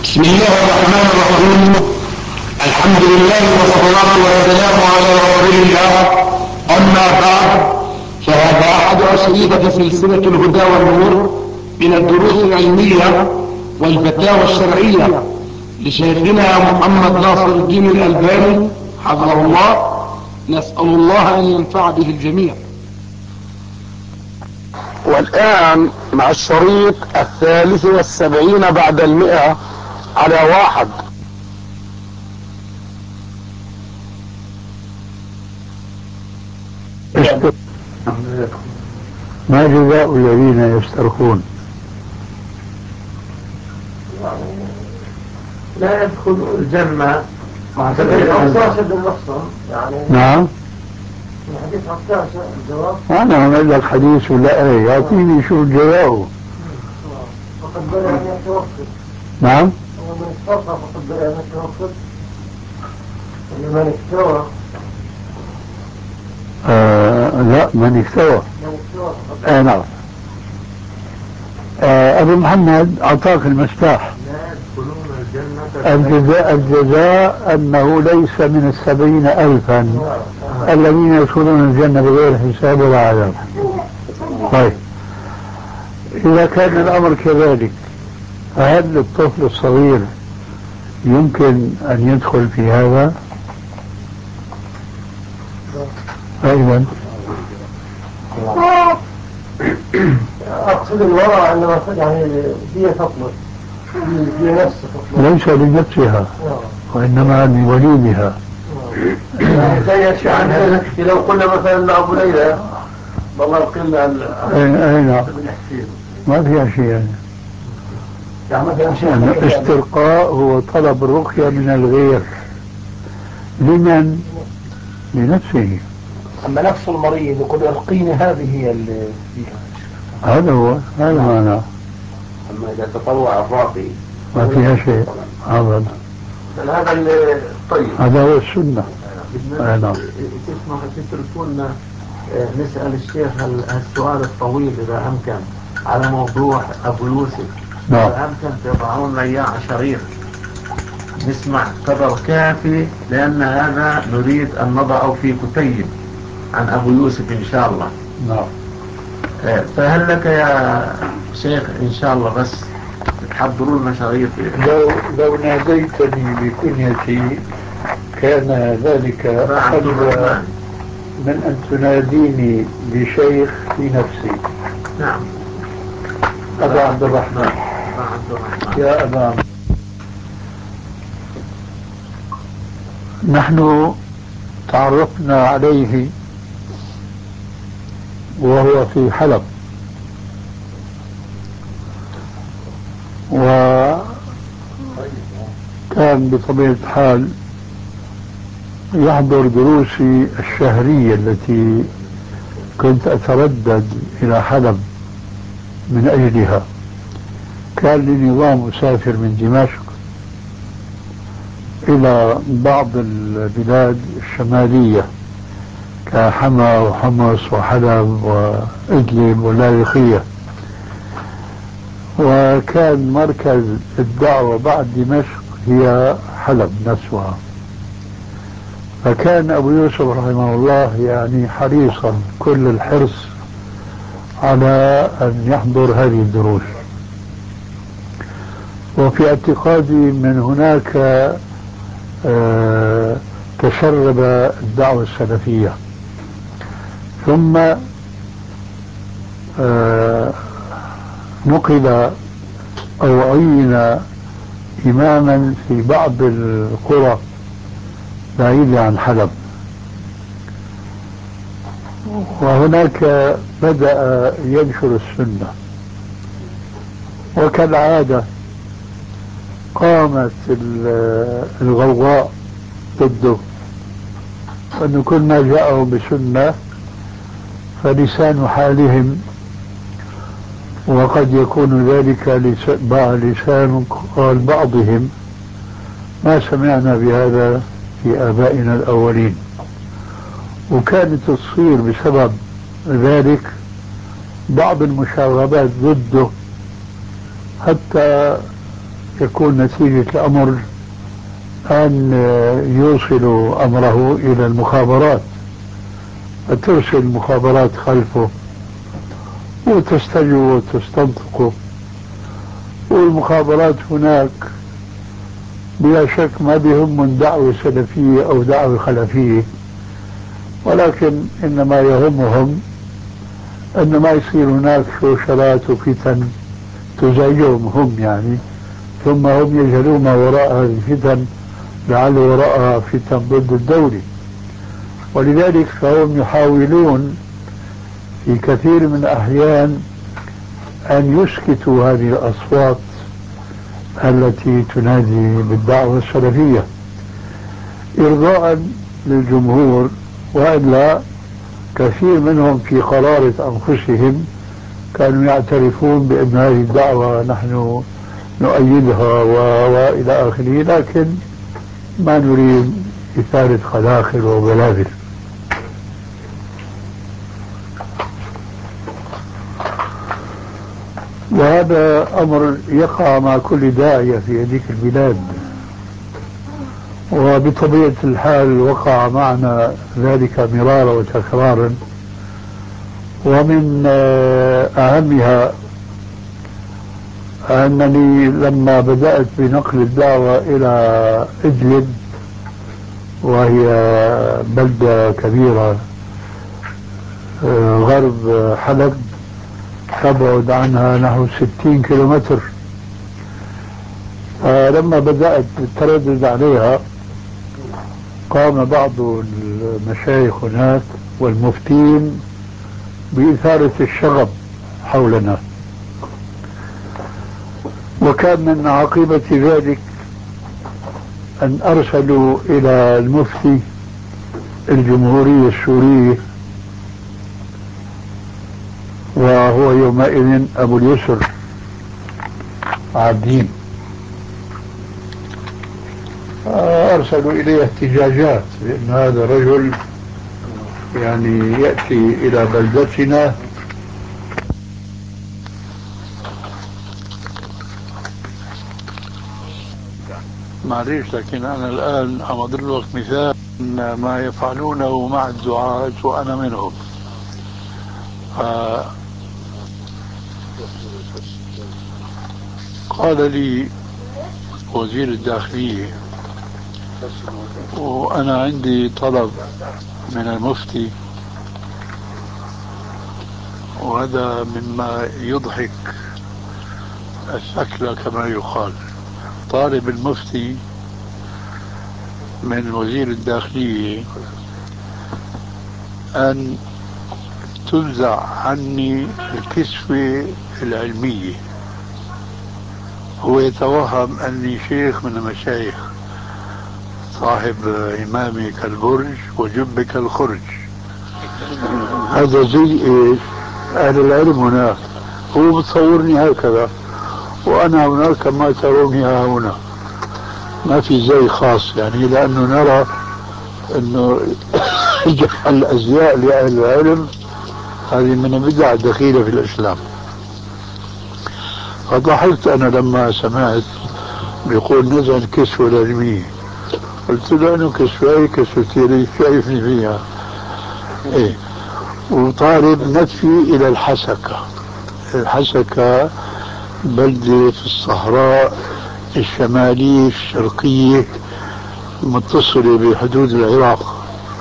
بسم الله الرحمن الرحيم. الحمد لله والصلاة والسلام على رسول الله. أما بعد، فهذا أحد أشرطة سلسلة الهدى والنور من الدروس العلمية والفتاوى الشرعية لشيخنا محمد ناصر الدين الألباني حفظه الله. نسأل الله أن ينفع به الجميع. والآن مع الشريط 73 بعد 100 على 1. ما جزاء الذين يسترخون؟ لا يدخل الجنة مع عكاشة بالنصر يعني. نعم، حديث عكاشة الجواب. أنا أعمل لك حديث ولا إيه؟ يعطيني شو جوابه. فقد بدأ أن يتوفر. نعم، ومن استطاع فقد بدأ أن يتوفر. ومن استوى لا، من استوى. نعم. أبو محمد أعطاك المفتاح. لا يدخلون الجنة. الجزاء أنه ليس من 70,000 الذين يدخلون الجنة بغير حساب ولا عذاب. طيب، إذا كان الأمر كذلك، فهل الطفل الصغير يمكن أن يدخل في هذا؟ أيضا أقصد الوضع عندما يعني هي تطلب هي نفسها تطلب، ليس لنفسها وإنما لوليدها. يعني لو قلنا مثلا لأبو ليلى والله قلنا أي نعم، ما فيها شيء يعني الاسترقاء هو طلب الرقية من الغير. لمن؟ لنفسه. أما نفس المريض يقول ارقيني، هذه هي اللي فيها. هذا هو، هذا معناه. أما إذا تطوع الراقي ما فيها شيء أبدا. هذا طيب، هذا هو السنة. نعم. تسمح تتركونا نسأل الشيخ السؤال الطويل إذا أمكن على موضوع أبو يوسف. نعم. إذا أمكن تضعون لنا إياه شريط نسمع قدر كافي، لأن هذا نريد أن نضعه في كتيب عن أبو يوسف إن شاء الله. نعم. فهل لك يا شيخ إن شاء الله بس تحضروا لنا شريط؟ لو ناديتني بكنيتي كان ذلك أحب من أن تناديني بشيخ في نفسي. نعم. أبا عبد الرحمن. يا أبا، نحن تعرفنا عليه وهو في حلب، وكان بطبيعة الحال يحضر دروسي الشهرية التي كنت أتردد إلى حلب من أجلها. كان لي نظام أسافر من دمشق إلى بعض البلاد الشمالية كحما وحمص وحلب وإدلب ولاذقية، وكان مركز الدعوة بعد دمشق هي حلب نفسها. فكان أبو يوسف رحمه الله يعني حريصا كل الحرص على أن يحضر هذه الدروس، وفي اعتقادي من هناك تشرب الدعوة السلفية. ثم نقل أو عين إماما في بعض القرى بعيدة عن حلب، وهناك بدأ ينشر السنة. وكالعادة قامت الغوغاء ضده، أن كل ما جاءوا بسنة فلسان حالهم، وقد يكون ذلك لسان قال بعضهم ما سمعنا بهذا في آبائنا الأولين. وكانت تصير بسبب ذلك بعض المشاغبات ضده، حتى يكون نتيجة الأمر أن يوصلوا أمره إلى المخابرات، فترسل المخابرات خلفه وتستجوب وتستنطقه. والمخابرات هناك بلا شك ما بهم من دعوة سلفية أو دعوة خلفية، ولكن إنما يهمهم أن ما يصير هناك شوشرات وفتن تزعجهم هم يعني، ثم هم يجهلون ما وراء هذه الفتن لعل وراءها فتن ضد الدولة. ولذلك فهم يحاولون في كثير من الأحيان أن يسكتوا هذه الأصوات التي تنادي بالدعوة السلفية إرضاء للجمهور، وإلا كثير منهم في قرارة أنفسهم كانوا يعترفون بأن هذه الدعوة نحن نؤيدها وإلى آخره، لكن ما نريد إثارة خلاخل وبلابل. وهذا أمر يقع مع كل داعية في هذيك البلاد، وبطبيعة الحال وقع معنا ذلك مرارا وتكرارا. ومن أهمها أنني لما بدأت بنقل الدعوة إلى إدلب، وهي بلدة كبيرة غرب حلب تبعد عنها نحو 60 كيلومتر، لما بدأت التردد عليها قام بعض المشايخ هناك والمفتين بإثارة الشغب حولنا، وكان من عاقبة ذلك أن أرسلوا إلى المفتي الجمهورية السورية، وهو يومئذ أبو اليسر عابدين، أرسلوا إليه احتجاجات بأن هذا الرجل يعني يأتي إلى بلدتنا معليش. لكن أنا الآن عم أضرب لك مثال ما يفعلونه مع الدعاة وأنا منهم. قال لي وزير الداخلية وأنا عندي طلب من المفتي، وهذا مما يضحك الشكل كما يقال. طالب المفتي من وزير الداخلية أن تنزع عني الكسوة العلمية. هو يتوهم أني شيخ من المشايخ، صاحب إمامي كالبرج وجب كالخرج. هذا زي إيش؟ أهل العلم هناك، هو بتصورني هكذا وأنا هناك كما تروني هنا، ما في زي خاص يعني، لأنه نرى أنه جعل الأزياء لأهل العلم هذه من البدع الدخيلة في الإسلام. فضحكت أنا لما سمعت بيقول نزع الكسوة العلمية، قلت له أنه كسوة كسوتين شايفني فيها إيه. وطالب نتفي إلى الحسكة. الحسكة بلدة في الصحراء الشمالية الشرقية متصلة بحدود العراق.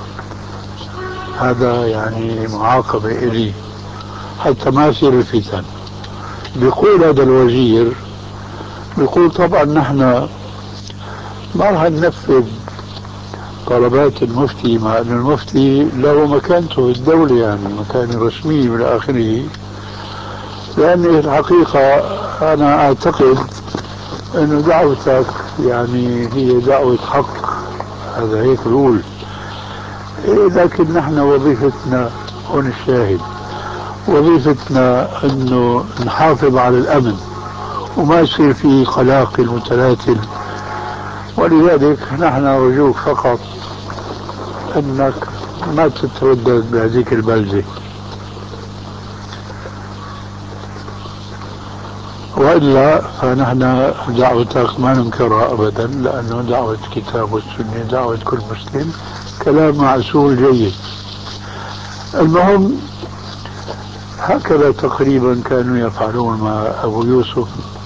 هذا يعني معاقبة إلي حتى ما يصير الفتن. بيقول هذا الوزير، بيقول طبعا نحن ما راح ننفذ طلبات المفتي، مع أن المفتي له مكانته في الدولة يعني مكانة رسمية من آخره. لأن الحقيقة أنا أعتقد أن دعوتك يعني هي دعوة حق، هذا هيك بقول إيه. لكن نحن وظيفتنا هون الشاهد، وظيفتنا أنه نحافظ على الأمن وما يصير فيه قلاقل متلاتل. ولذلك نحن نرجوك فقط أنك ما تتردد بهذيك البلدة. وإلا فنحن دعوتك ما ننكرها أبدا، لأنه دعوة الكتاب والسنة دعوة كل مسلم، كلام معسول جيد. المهم هكذا تقريبا كانوا يفعلون مع أبو يوسف،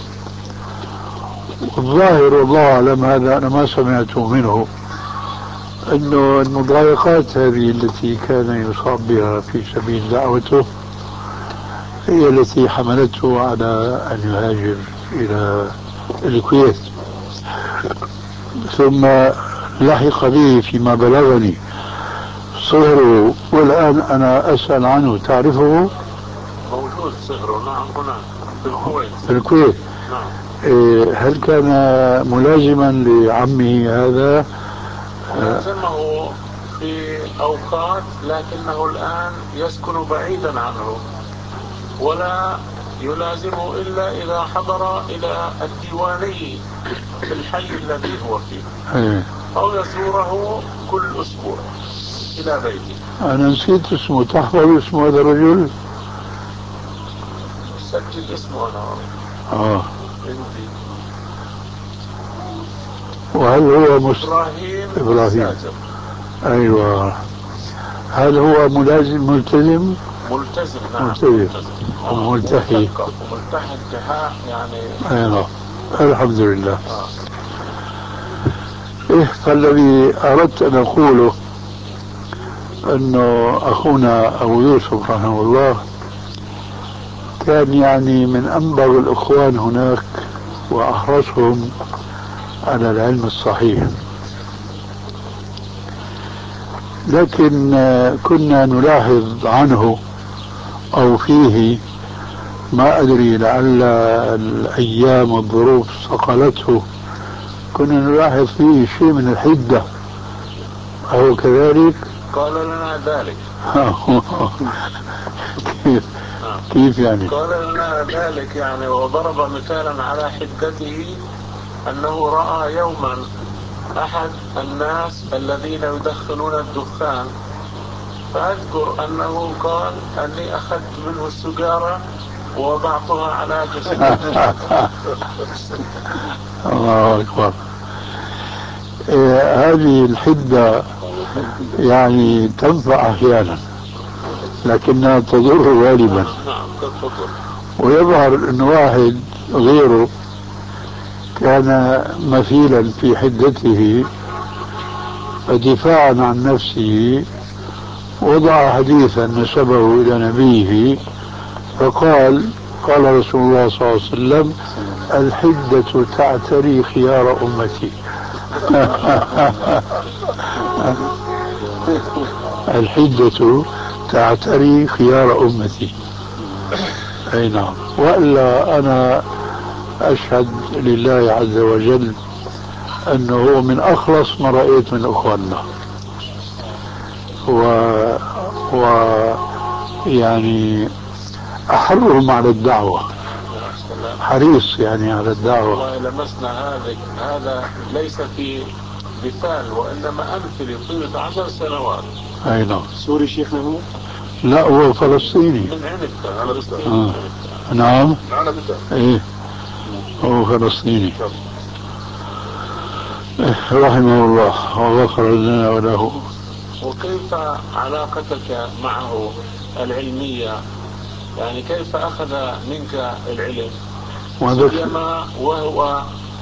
والظاهر والله أعلم، هذا أنا ما سمعته منه، أنه المضايقات هذه التي كان يصاب بها في سبيل دعوته هي التي حملته على أن يهاجر إلى الكويت. ثم لحق به فيما بلغني صهره، والآن أنا أسأل عنه، تعرفه؟ موجود صهره، نعم، هنا في الكويت. في الكويت. نعم. هل كان ملازما لعمه هذا؟ لازمه في أوقات، لكنه الآن يسكن بعيدا عنه، ولا يلازمه إلا إذا حضر إلى الديواني في الحي الذي هو فيه، أو يزوره كل أسبوع إلى بيته. أنا نسيت اسمه، تحفظ اسمه هذا الرجل؟ سجل اسمه أنا عندي. وهل هو إبراهيم. أيوة. هل هو ملتزم؟ نعم. ملتزم وملتحي. وملتحي انتهاء يعني. أيوة. الحمد لله. فالذي أردت أن أقوله أنه أخونا أبو يوسف رحمه الله كان يعني من أنبغ الإخوان هناك وأحرصهم على العلم الصحيح، لكن كنا نلاحظ عنه أو فيه، ما أدري لعل الأيام والظروف صقلته، كنا نلاحظ فيه شيء من الحدة، أو كذلك؟ قال لنا ذلك. كيف يعني؟ قال لنا ذلك يعني، وضرب مثالا على حدته أنه رأى يوما أحد الناس الذين يدخنون الدخان، فأذكر أنه قال أني أخذت منه السجارة ووضعتها على جسده. الله أكبر. هذه الحدة يعني تنفع أحيانا لكنها تضر غالبا. ويظهر أن واحد غيره كان مثيلا في حدته، فدفاعا عن نفسه وضع حديثا نسبه إلى نبيه فقال: قال رسول الله صلى الله عليه وسلم: الحدة تعتري خيار أمتي. الحدة تعتري خيار أمتي. أي نعم. وإلا أنا أشهد لله عز وجل أنه هو من أخلص ما رأيت من أخواننا، يعني أحرهم على الدعوة، حريص يعني على الدعوة. والله لمسنا هذا ليس في مثال، وإنما أمثلة طيلة 10 سنوات. أي نعم. سوري شيخنا هو؟ لا، هو فلسطيني. من عنبته. فلسطيني. نعم. إيه، هو فلسطيني. رحمه الله وغفر لنا وله. وكيف علاقتك معه العلمية؟ يعني كيف أخذ منك العلم؟ سيما وهو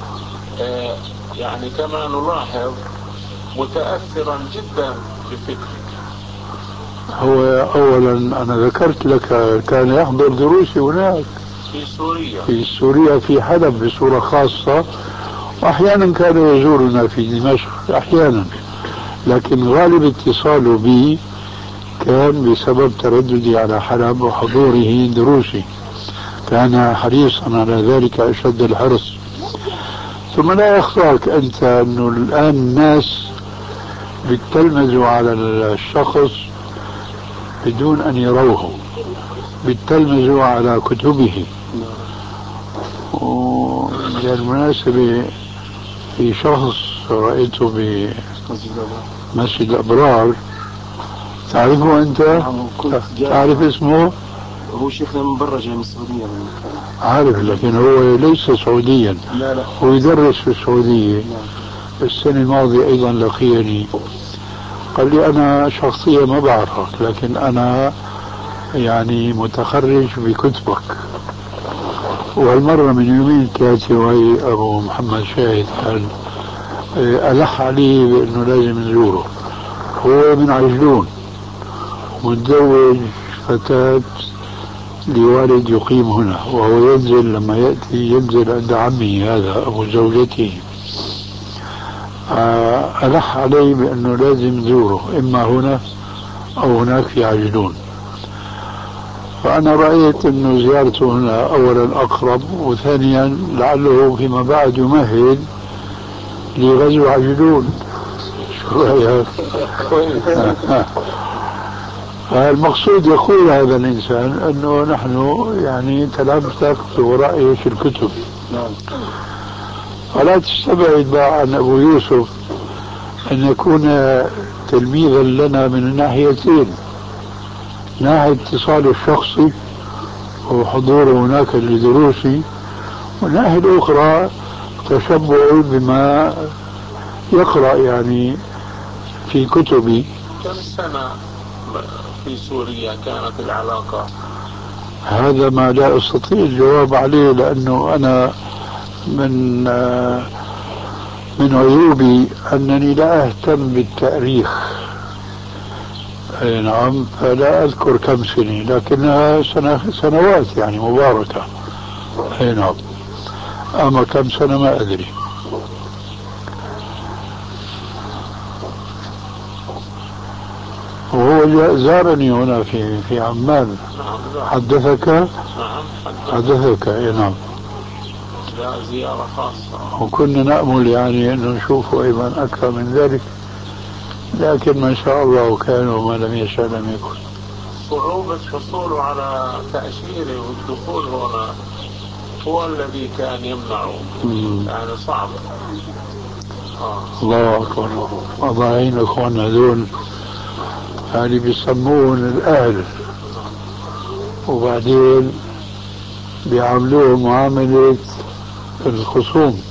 يعني كما نلاحظ متأثرا جدا بفكرك. هو أولا أنا ذكرت لك كان يحضر دروسي هناك في سوريا في حلب بصورة خاصة، وأحيانا كان يزورنا في دمشق أحيانا، لكن غالب اتصاله بي كان بسبب ترددي على حلب وحضوره دروسي، كان حريصا على ذلك أشد الحرص. ثم لا يخفاك أنت أنه الآن الناس بيتلمذوا على الشخص بدون أن يروه، بيتلمذوا على كتبه. وبالمناسبة في شخص رأيته بمسجد الأبرار، تعرفه أنت؟ تعرف اسمه؟ هو شيخنا من برا جاي من السعودية. عارف، لكن هو ليس سعوديا. لا هو يدرس في السعودية. السنة الماضية أيضا لقيني قال لي أنا شخصيا ما بعرفك، لكن أنا يعني متخرج بكتبك. والمرة من يومين ثلاثة وهي أبو محمد شاهد كان ألح عليه بأنه لازم نزوره. هو من عجلون متزوج فتاة لوالد يقيم هنا، وهو ينزل لما يأتي ينزل عند عمي هذا أبو زوجته. ألح علي بأنه لازم نزوره إما هنا أو هناك في عجلون. فأنا رأيت أنه زيارته هنا أولا أقرب، وثانيا لعله فيما بعد يمهد لغزو عجلون. شو رأيك؟ المقصود يقول هذا الإنسان أنه نحن يعني تلمسك بوراء في الكتب. ولا تستبعد بقى عن أبو يوسف أن يكون تلميذا لنا من الناحيتين، ناحية اتصاله الشخصي وحضوره هناك لدروسي، والناحية الأخرى تشبعه بما يقرأ يعني في كتبي. كم سنة في سوريا كانت العلاقة؟ هذا ما لا أستطيع الجواب عليه، لأنه أنا من عيوبي أنني لا أهتم بالتاريخ. نعم، فلا أذكر كم سنة، لكنها سنوات يعني مباركة. نعم، أما كم سنة ما أدري. وهو زارني هنا في عمان. حدثك؟ نعم حدثك. نعم، لا زيارة خاصة، وكنا نأمل يعني أن نشوفه أيضا أكثر من ذلك، لكن ما شاء الله كان وما لم يشاء لم يكن. صعوبة حصوله على تأشيره والدخول هنا هو الذي كان يمنعه. يعني صعب. الله أكبر. الله يعين أخواننا هذول، يعني بيسمون الأهل وبعدين بيعاملوه معاملة الخصوم.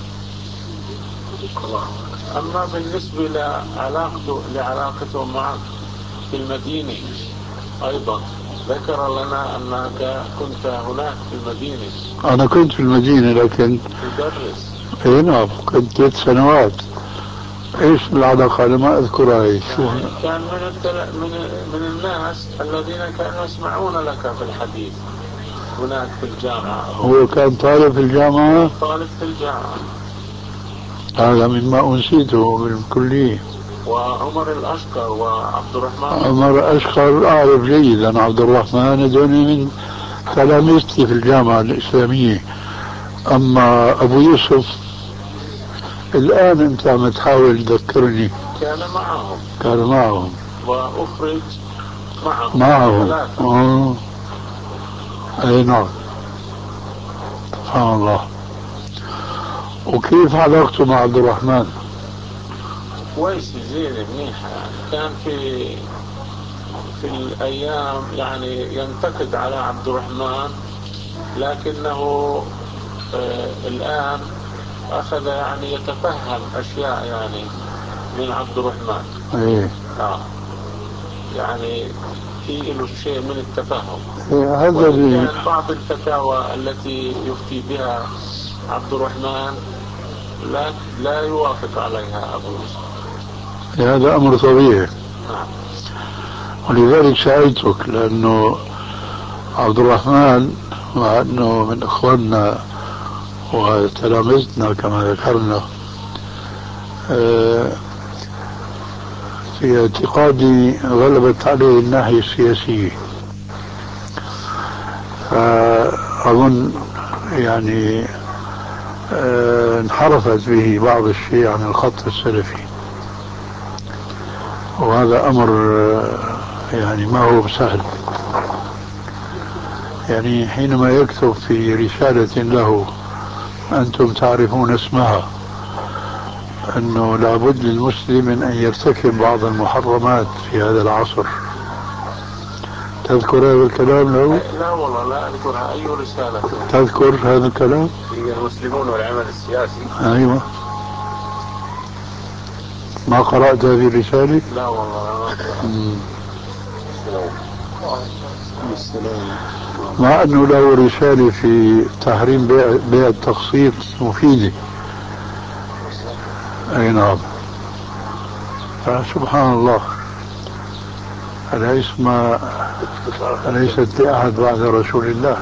أما بالنسبة لعلاقته معك في المدينة أيضا، ذكر لنا أنك كنت هناك في المدينة. أنا كنت في المدينة لكن تدرس. نعم، كنت 3 سنوات. إيش العلاقة؟ أنا ما أذكرها. إيش كان من الناس الذين كانوا يسمعون لك في الحديث هناك في الجامعة. هو كان طالب في الجامعة؟ طالب في الجامعة. هذا مما أنسيته بالكلية. وعمر الأشقر وعبد الرحمن. عمر الأشقر أعرف جيدا. عبد الرحمن هذول من تلاميذتي في الجامعة الإسلامية. أما أبو يوسف الآن أنت عم تحاول تذكرني. كان معهم وأخرج معهم. أي نعم. سبحان الله. وكيف علاقته مع عبد الرحمن؟ كويس، زين، منيحة. يعني كان في الأيام يعني ينتقد على عبد الرحمن، لكنه الآن أخذ يعني يتفهم أشياء يعني من عبد الرحمن. يعني في له شيء من التفهم. هذا كان بعض الفتاوى التي يفتي بها عبد الرحمن لا يوافق عليها أبو يوسف. هذا أمر طبيعي. ولذلك سألتك، لأنه عبد الرحمن مع أنه من إخواننا وتلامذتنا كما ذكرنا، في اعتقادي غلبت عليه الناحية السياسية، فأظن يعني انحرفت به بعض الشيء عن الخط السلفي، وهذا أمر يعني ما هو سهل. يعني حينما يكتب في رسالة له أنتم تعرفون اسمها أنه لابد للمسلم من أن يرتكب بعض المحرمات في هذا العصر، تذكر هذا الكلام له؟ لا والله لا أذكرها. أي رسالة؟ تذكر هذا الكلام؟ هي المسلمون والعمل السياسي. أيوة. ما قرأت هذه الرسالة؟ لا والله. مع أنه له رسالة في تحريم بيع التقسيط مفيدة. أي نعم. سبحان الله، أليست لأحد بعد رسول الله.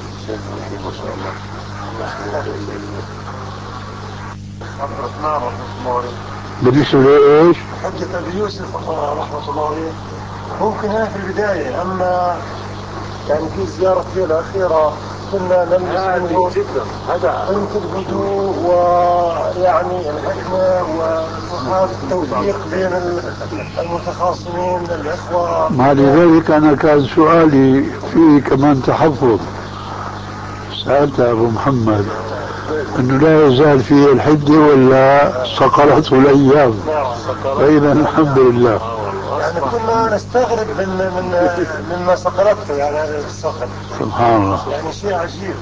بالنسبة لإيش؟ حجة أبي يوسف رحمة الله عليه ممكن هي في البداية، أما يعني في زيارة فيه الأخيرة كنا نلمس منه أنت الهدوء ويعني الحكمة ومحاولة التوفيق بين المتخاصمين من الإخوة. مع ذلك أنا كان سؤالي فيه كمان تحفظ. سألت أبو محمد أنه لا يزال فيه الحدة ولا صقلته الأيام؟ فإذا الحمد لله. يعني كنا نستغرب مما صقلته يعني هذا الصقل. سبحان الله، يعني شيء عجيب.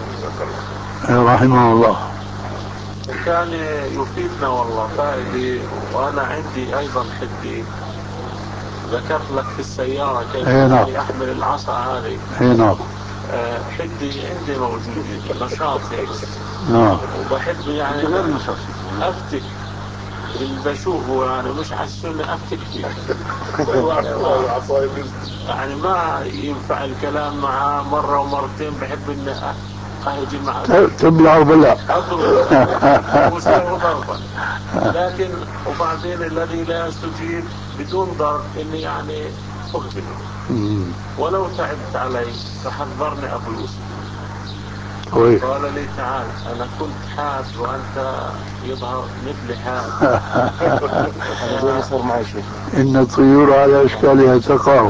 رحمه الله. كان يفيدنا والله فائدة. وأنا عندي أيضا حدي، ذكرت لك في السيارة كيف أحمل العصا هذه. نعم. حدي عندي موجود، نشاط هيك. وبحب يعني أفتك اللي بشوفه، يعني مش على السنة أفتك فيه. يعني ما ينفع الكلام معه مرة ومرتين، بحب إني أهجم معه تبلع وبلع أضرب وسوي ضربا. لكن وبعدين الذي لا يستجيب بدون ضرب إني يعني أقبله. ولو تعبت علي فحذرني أبو يوسف، قال لي تعال أنا كنت حاد وأنت يظهر مثل حاد. إن الطيور على أشكالها تقع.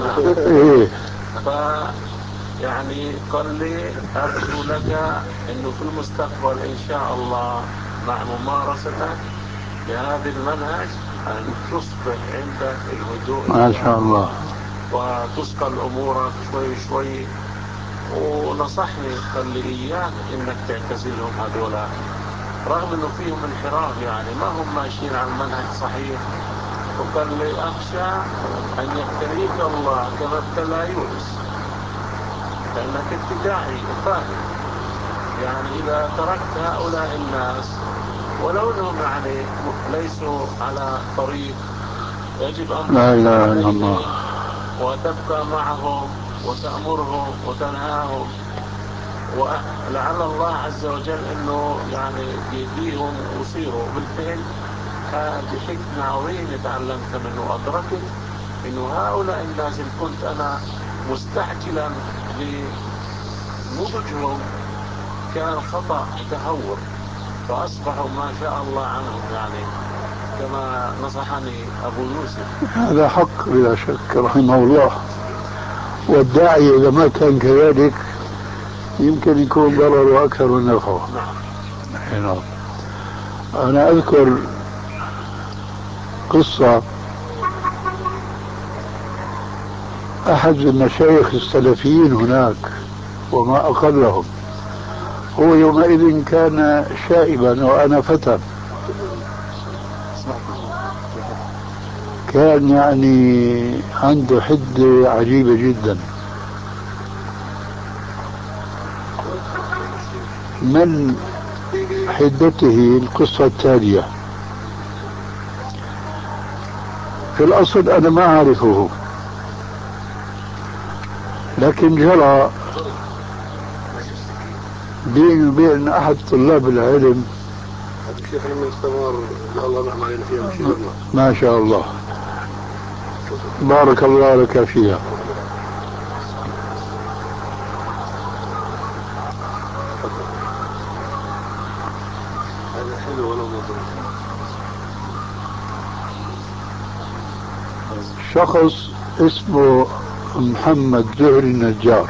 يعني قال لي أرجو لك أنه في المستقبل إن شاء الله مع ممارستك لهذا المنهج أن تصبح عندك الهدوء ما شاء الله، وتسقل أمورك شوي شوي. ونصحني قال لي إياك إنك تعتزلهم هذولا، رغم إنه فيهم انحراف، يعني ما هم ماشيين على المنهج صحيح. وقال لي أخشى أن يبتليك الله كما ابتلى يونس، لأنك انت داعي وفاهم. يعني إذا تركت هؤلاء الناس ولو أنهم يعني ليسوا على طريق يجب أن لا الله، وتبقى معهم وتأمرهم وتنهاهم، ولعل الله عز وجل أنه يعني يهديهم ويصيروا. بالفعل هذه حكمة عظيمة تعلمت منه، أدركت أنه هؤلاء الناس اللي كنت أنا مستعجلا لنضجهم كان خطأ تهور، فأصبحوا ما شاء الله عنهم، يعني كما نصحني أبو يوسف. هذا حق بلا شك رحمه الله. والداعي إذا ما كان كذلك يمكن يكون ضرر أكثر من نفعه. نعم. أنا أذكر قصة أحد المشايخ السلفيين هناك وما أقلهم. هو يومئذ كان شائبا وأنا فتى، كان يعني عنده حدة عجيبة جدا. من حدته القصة التالية. في الأصل أنا ما أعرفه، لكن جرى بيني وبين أحد طلاب العلم ما شاء الله بارك الله لك فيها. شخص اسمه محمد زهري النجار،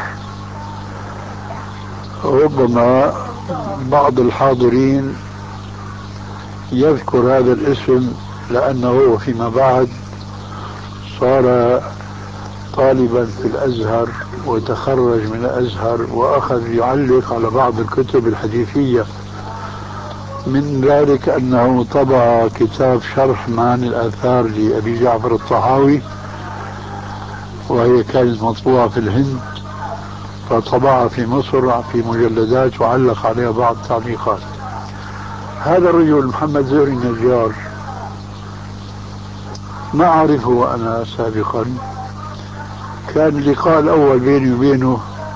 ربما بعض الحاضرين يذكر هذا الاسم لأنه فيما بعد صار طالبا في الأزهر وتخرج من الأزهر وأخذ يعلق على بعض الكتب الحديثية. من ذلك أنه طبع كتاب شرح معاني الآثار لأبي جعفر الطحاوي، وهي كانت مطبوعة في الهند، فطبعها في مصر في مجلدات وعلق عليها بعض التعليقات. هذا الرجل محمد زهري النجار ما أعرفه أنا سابقا، كان اللقاء الأول بيني وبينه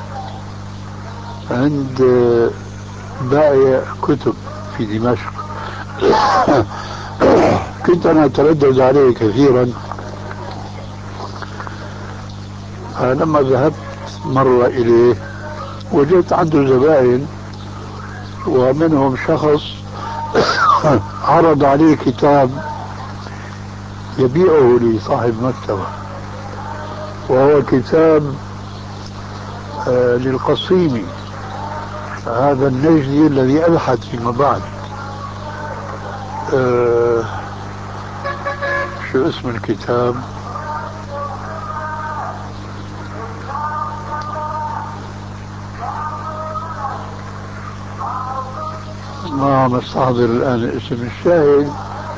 عند بائع كتب في دمشق. كنت أنا أتردد عليه كثيرا، فلما ذهبت مرة إليه وجدت عنده زبائن، ومنهم شخص عرض عليه كتاب يبيعه لصاحب مكتبة، وهو كتاب للقصيمي، هذا النجدي الذي ألحد فيما بعد. شو اسم الكتاب؟ ما مستحضر الآن اسم. الشاهد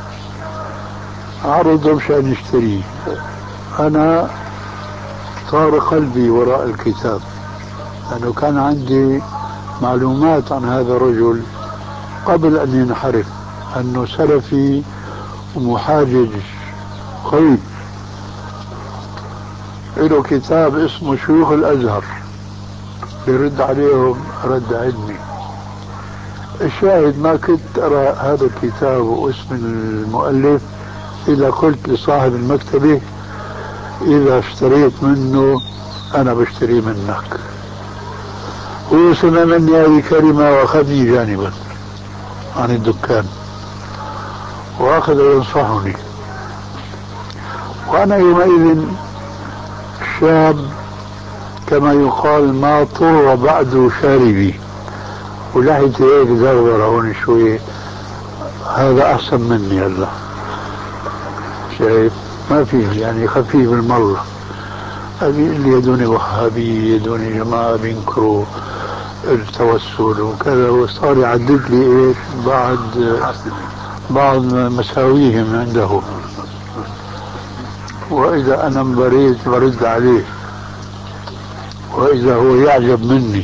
عرضه مشان يشتريه، أنا طار قلبي وراء الكتاب، لأنه كان عندي معلومات عن هذا الرجل قبل أن ينحرف، أنه سلفي ومحاجج قوي. له كتاب اسمه شيوخ الأزهر يرد عليهم رد علمي. الشاهد ما كنت أرى هذا الكتاب واسم المؤلف إذا قلت لصاحب المكتبة إذا اشتريت منه أنا بشتري منك. هو سمع مني هذه كلمة وأخذني جانبا عن الدكان وأخذ ينصحني، وأنا يومئذ شاب كما يقال ما طر بعد شاربي، ولحيتي هيك زغبرة هون شوي، هذا أحسن مني. هلا شايف ما فيه يعني خفيف المرة. هذه اللي يدوني وهابي، يدوني جماعة بينكروا التوسل وكذا، وصار يعدد لي ايش بعض مساويهم عنده، وإذا أنا انبريت برد عليه، وإذا هو يعجب مني.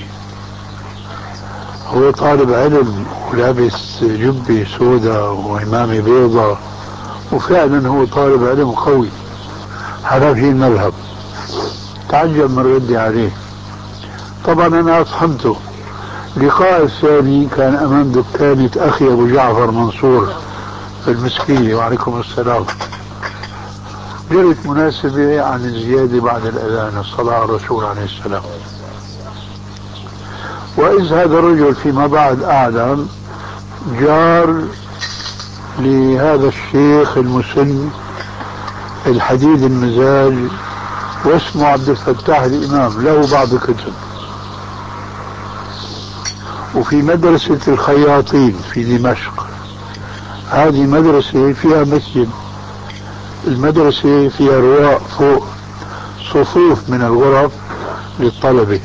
هو طالب علم ولابس جبة سوداء وإمامة بيضاء، وفعلا هو طالب علم قوي على في المذهب. تعجب من ردي عليه. طبعا أنا أفهمته. لقاء الثاني كان أمام دكانة أخي أبو جعفر منصور في المسكية، وعليكم السلام. جرت مناسبة عن الزيادة بعد الأذان، الصلاة على الرسول عليه السلام. وإذ هذا الرجل فيما بعد أعلم جار لهذا الشيخ المسن الحديد المزاج، واسمه عبد الفتاح الإمام، له بعض الكتب. وفي مدرسة الخياطين في دمشق، هذه مدرسة فيها مسجد، المدرسة فيها رواق فوق، صفوف من الغرف للطلبة.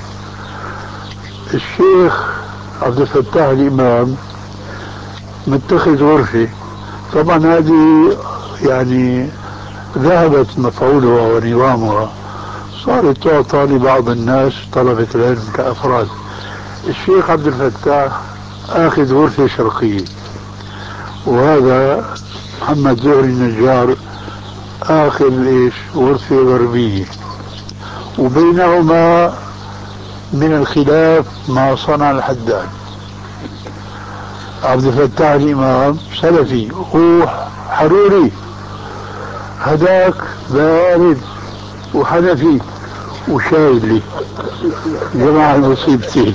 الشيخ عبد الفتاح الإمام متخذ غرفة، طبعا هذه يعني ذهبت مفعولها ونظامها، صارت تعطى لبعض الناس طلبة العلم كأفراد. الشيخ عبد الفتاح آخذ غرفة شرقية، وهذا محمد زهري النجار آخذ إيش غرفة غربية، وبينهما من الخلاف ما صنع الحداد. عبد الفتاح الإمام سلفي وحروري، هداك بارد وحنفي وشاذلي، جماعة المصيبتين.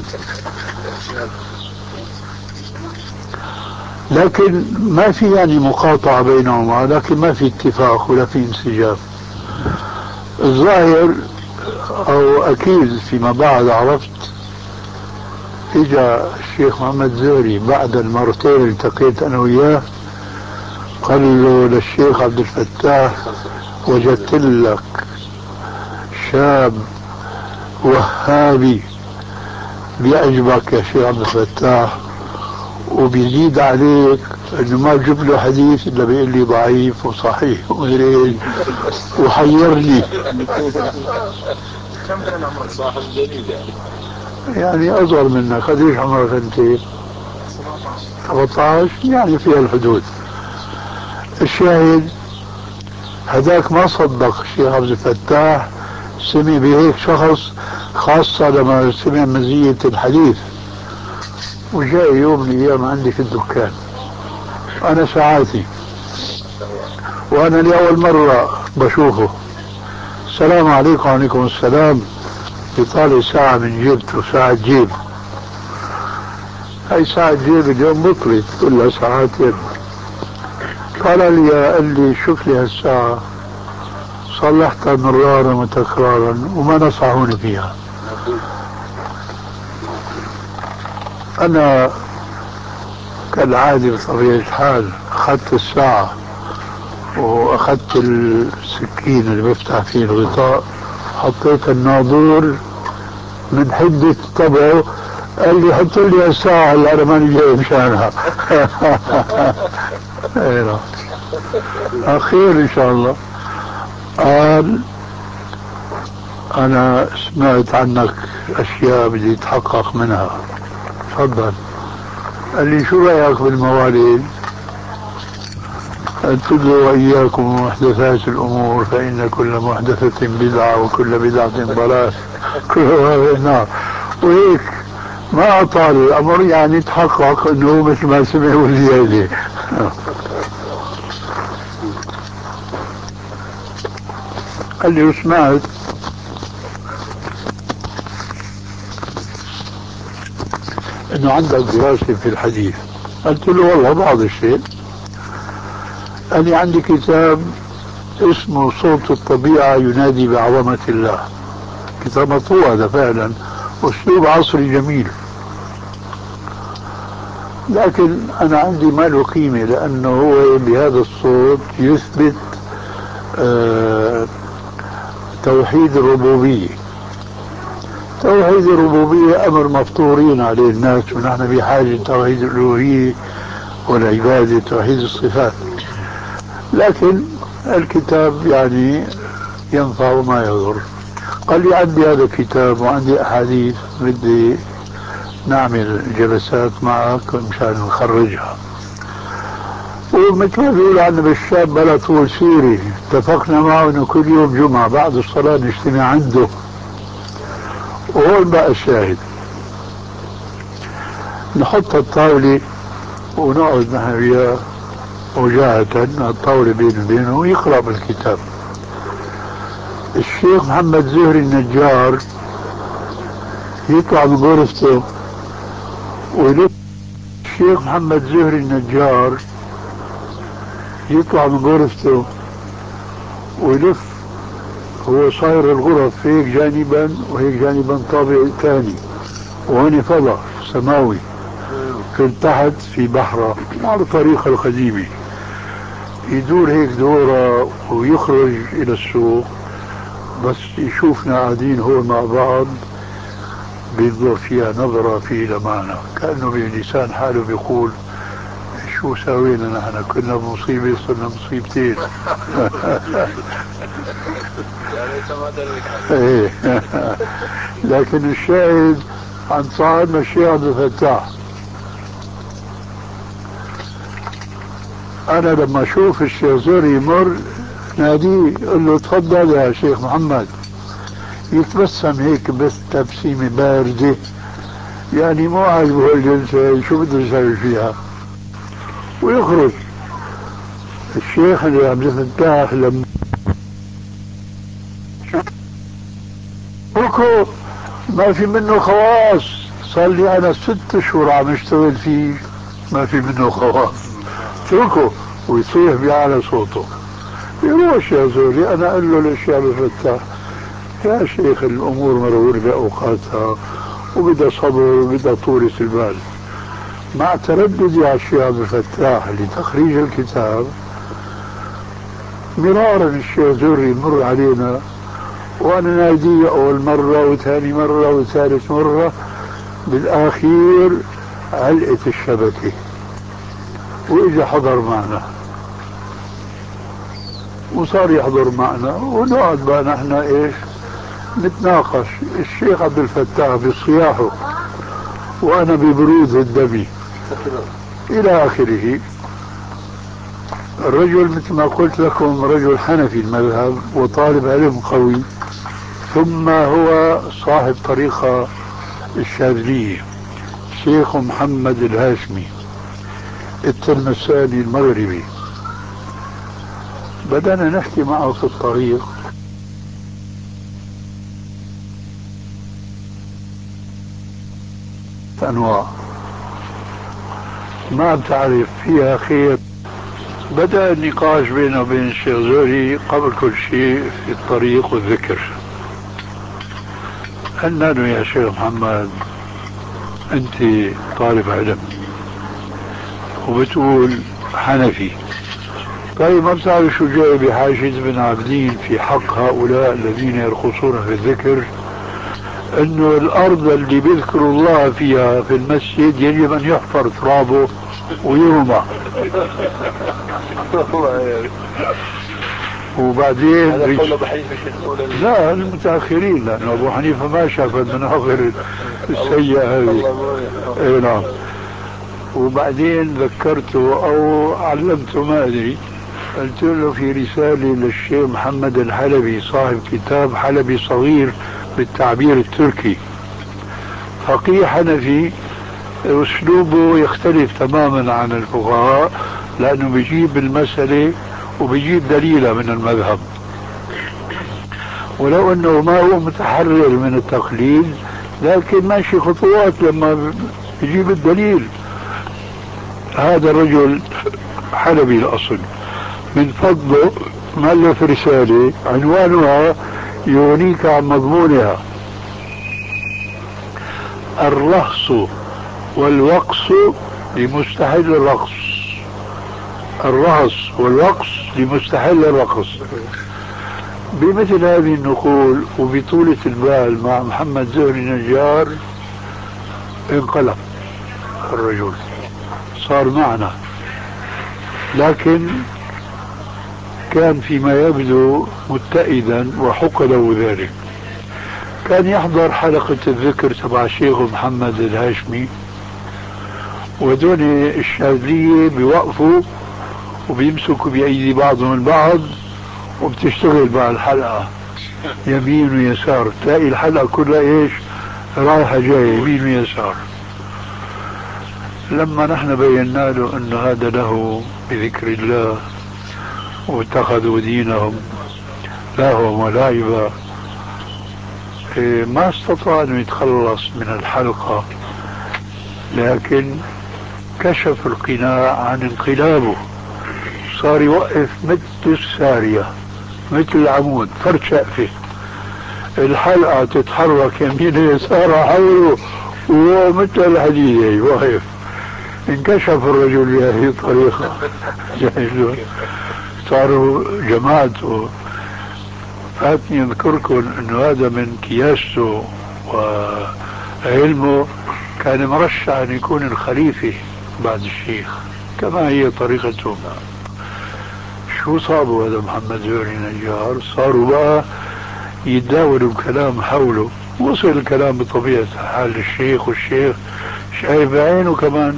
لكن ما في يعني مقاطعة بينهما، لكن ما في اتفاق ولا في انسجام. الظاهر أو أكيد فيما بعد عرفت، إجا الشيخ محمد زهري بعد المرتين اللي التقيت أنا وياه، قال له للشيخ عبد الفتاح وجدت لك شاب وهابي بيعجبك يا شيخ عبد الفتاح وبيزيد عليك انه ما بجيب له حديث الا بيقول لي ضعيف وصحيح ومدري وحيرني. كم كان عمرك صاحب جليل يعني اصغر منك، قديش عمرك انت؟ 17 يعني في الحدود. الشاهد هذاك ما صدق الشيخ عبد الفتاح، سمع بهيك شخص خاصة لما سمع مزية الحديث، وجاء يوم من الايام عندي في الدكان انا ساعاتي وانا لاول مرة بشوفه، السلام عليكم. وعليكم السلام. يطالع ساعة من جيبته، ساعة جيب، هاي ساعة جيب اليوم بطلت كلها ساعتين. قال لي شوف لي هالساعة صلحتها مرارا وتكرارا وما نصحوني فيها. انا كالعادة بطبيعة الحال اخذت الساعة واخذت السكين اللي بفتح فيه الغطاء، حطيت الناظور من حدة طبعه، قال لي حط لي الساعة اللي انا ماني جاي مشانها. خير ان شاء الله. قال انا سمعت عنك اشياء بدي اتحقق منها، تفضل. قال لي شو رايك بالموالد؟ قلت له واياكم ومحدثات الامور فان كل محدثة بدعة وكل بدعة ضلال كلها نار. وهيك ما اطال الامر، يعني تحقق انه مثل ما سمع وزياده. قال لي وسمعت انه عندك دراسة في الحديث. قلت له والله بعض الشيء. قال لي عندي كتاب اسمه صوت الطبيعة ينادي بعظمة الله، كتاب مطبوع هذا فعلا، اسلوب عصري جميل، لكن انا عندي ما له قيمة لانه هو بهذا الصوت يثبت توحيد الربوبية. توحيد الربوبية امر مفطورين عليه الناس، ونحن بحاجة توحيد الالوهية والعبادة، توحيد الصفات. لكن الكتاب يعني ينفع وما يضر. قال لي عندي هذا الكتاب وعندي احاديث بدي نعمل جلسات معك مشان نخرجها، ومثل ما بيقول عنا بالشاب بلا طول سيري. اتفقنا معه انه كل يوم جمعة بعد الصلاة نجتمع عنده، وهون بقى الشاهد. نحط الطاولة ونقعد نحن وياه وجاهة، الطاولة بينه وبينه ويقرأ بالكتاب. الشيخ محمد زهري النجار يطلع من غرفته ويلف. الشيخ محمد زهري النجار يطلع من غرفته ويلف، هو صاير الغرف هيك جانبا وهيك جانبا طابق ثاني، وهنا فضاء سماوي في تحت في بحرة على الطريقة القديمة. يدور هيك دورة ويخرج إلى السوق، بس يشوفنا قاعدين هو مع بعض بينظر فيها نظرة في لمعنى، كأنه بلسان حاله بيقول شو سوينا نحن، كنا بمصيبة صرنا مصيبتين. لكن الشاهد عن صاحبنا الشيخ عبد الفتاح، انا لما اشوف الشيخ زهري يمر ناديه قل له تفضل يا شيخ محمد، يتبسم هيك بس تبسيمة باردة، يعني مو عاجبه الجلسة شو بده يسوي فيها، ويخرج. الشيخ اللي عبد الفتاح لما اتركه ما في منه خواص، صار لي انا 6 اشهر عم اشتغل فيه ما في منه خواص، اتركه ويصيح بأعلى صوته. يروح يا زولي، انا اقول له للشيخ عبد الفتاح يا شيخ الامور مرور باوقاتها وبدها صبر وبدها طولة البال. مع ترددي على الشيخ عبد الفتاح لتخريج الكتاب مرارا الشيخ زهري يمر علينا وأنا ناديه أول مرة وثاني مرة وثالث مرة، بالآخير علقت الشبكة وإجا حضر معنا وصار يحضر معنا، ونقعد بقى نحن إيش نتناقش، الشيخ عبد الفتاح بصياحه وأنا ببرود الدم إلى آخره. الرجل مثل ما قلت لكم رجل حنفي المذهب وطالب علم قوي، ثم هو صاحب طريقة الشاذلية، شيخ محمد الهاشمي التلمساني المغربي. بدأنا نحكي معه في الطريق، أنواع ما بتعرف فيها خير. بدأ النقاش بينه وبين الشيخ زهري قبل كل شيء في الطريق والذكر. قلنا له يا شيخ محمد أنت طالب علم وبتقول حنفي، طيب ما بتعرف شو جاي بحاشية ابن عابدين في حق هؤلاء الذين يرقصون في الذكر، انه الارض اللي بيذكروا الله فيها في المسجد يجب ان يحفر ترابه ويرمى. وبعدين هذا قول ابو حنيفه. لا المتاخرين، لان ابو حنيفه ما شاف المناظر السيئه هذه. اي نعم. وبعدين ذكرته او علمته ما ادري، قلت له في رساله للشيخ محمد الحلبي صاحب كتاب حلبي صغير بالتعبير التركي، فقيه حنفي، اسلوبه يختلف تماما عن الفقهاء لانه بيجيب المسألة وبيجيب دليلها من المذهب، ولو انه ما هو متحرر من التقليد لكن ماشي خطوات لما يجيب الدليل. هذا الرجل حلبي الاصل، من فضله مؤلف رسالة عنوانها يغنيك عن مضمونها: الرقص والوقص لمستحل الرقص. الرقص والوقص لمستحل الرقص. بمثل هذه النقول وبطولة البال مع محمد زهري نجار انقلب الرجل، صار معنا، لكن كان فيما يبدو متئدا وحق له ذلك. كان يحضر حلقة الذكر تبع الشيخ محمد الهاشمي، ودون الشاذلية بيوقفوا وبيمسكوا بأيدي بعضهم البعض وبتشتغل مع الحلقة يمين ويسار، تلاقي الحلقة كلها ايش رايحة جاية يمين ويسار. لما نحن بينا له انه هذا له بذكر الله واتخذوا دينهم لهوا ولعبا، ما استطاع أن يتخلص من الحلقة، لكن كشف القناع عن انقلابه، صار يوقف مثل السارية مثل العمود فرد شقفة، الحلقة تتحرك يمين يسار حوله وهو مثل الحديدة واقف. انكشف الرجل بهذه الطريقة صاروا جماعته. فاتني اذكركم انه هذا من كياسته وعلمه كان مرشح ان يكون الخليفة بعد الشيخ كما هي طريقته. شو صابوا هذا محمد زهري نجار؟ صاروا بقى يتداولوا الكلام حوله، وصل الكلام بطبيعة حال للشيخ، والشيخ شايف بعينه كمان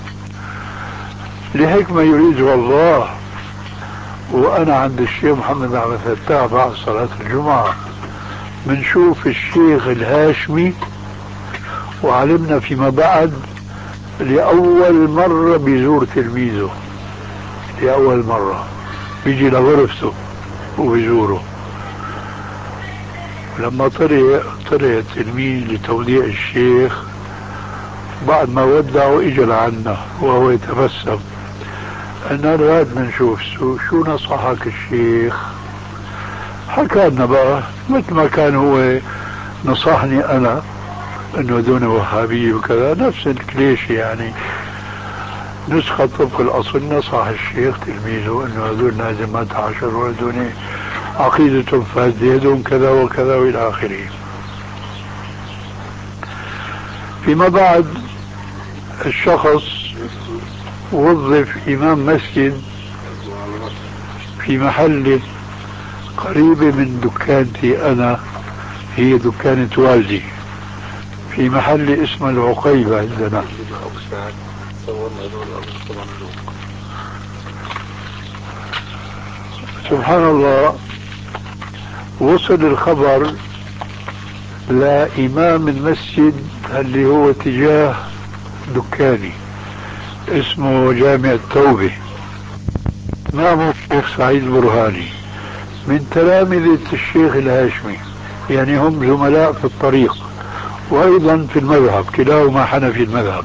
لحكمة يريدها الله. وأنا عند الشيخ محمد عبد الفتاح بعد صلاة الجمعة بنشوف الشيخ الهاشمي، وعلمنا فيما بعد لأول مرة بيزور تلميذه، لأول مرة بيجي لغرفته وبيزوره. لما طلع التلميذ لتوديع الشيخ بعد ما ودعه اجى لعنا وهو يتبسم، قلنا له هاد بنشوف شو نصحك الشيخ؟ حكى لنا بقى مثل ما كان هو نصحني انا انه دون وهابية وكذا، نفس الكليشة يعني، نسخة طبق الاصل. نصح الشيخ تلميذه انه هذول لازم ما تعاشروا، هذول عقيدة فاسدة، يدهم كذا وكذا وإلى آخره. فيما بعد الشخص وظف إمام مسجد في محل قريبة من دكانتي أنا، هي دكانة والدي، في محل اسمه العقيبة عندنا. سبحان الله، وصل الخبر لإمام المسجد اللي هو تجاه دكاني، اسمه جامع التوبة، إمامه الشيخ سعيد البرهاني، من تلامذة الشيخ الهاشمي، يعني هم زملاء في الطريق وأيضا في المذهب، كلاهما حنفي المذهب.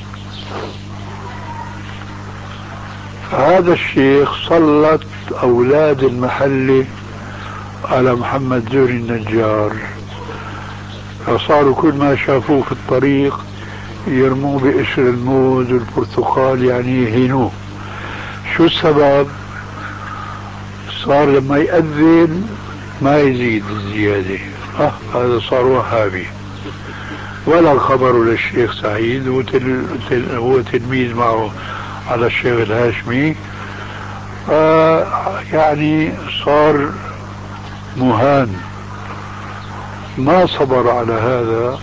فهذا الشيخ سلط أولاد المحلة على محمد زهري النجار، فصاروا كل ما شافوه في الطريق يرموه بقشر الموز والبرتقال، يعني يهينوه. شو السبب؟ صار لما يأذن ما يزيد الزيادة، هذا صار وهابي. ولا خبر للشيخ سعيد، هو تلميذ معه على الشيخ الهاشمي، يعني صار مهان. ما صبر على هذا،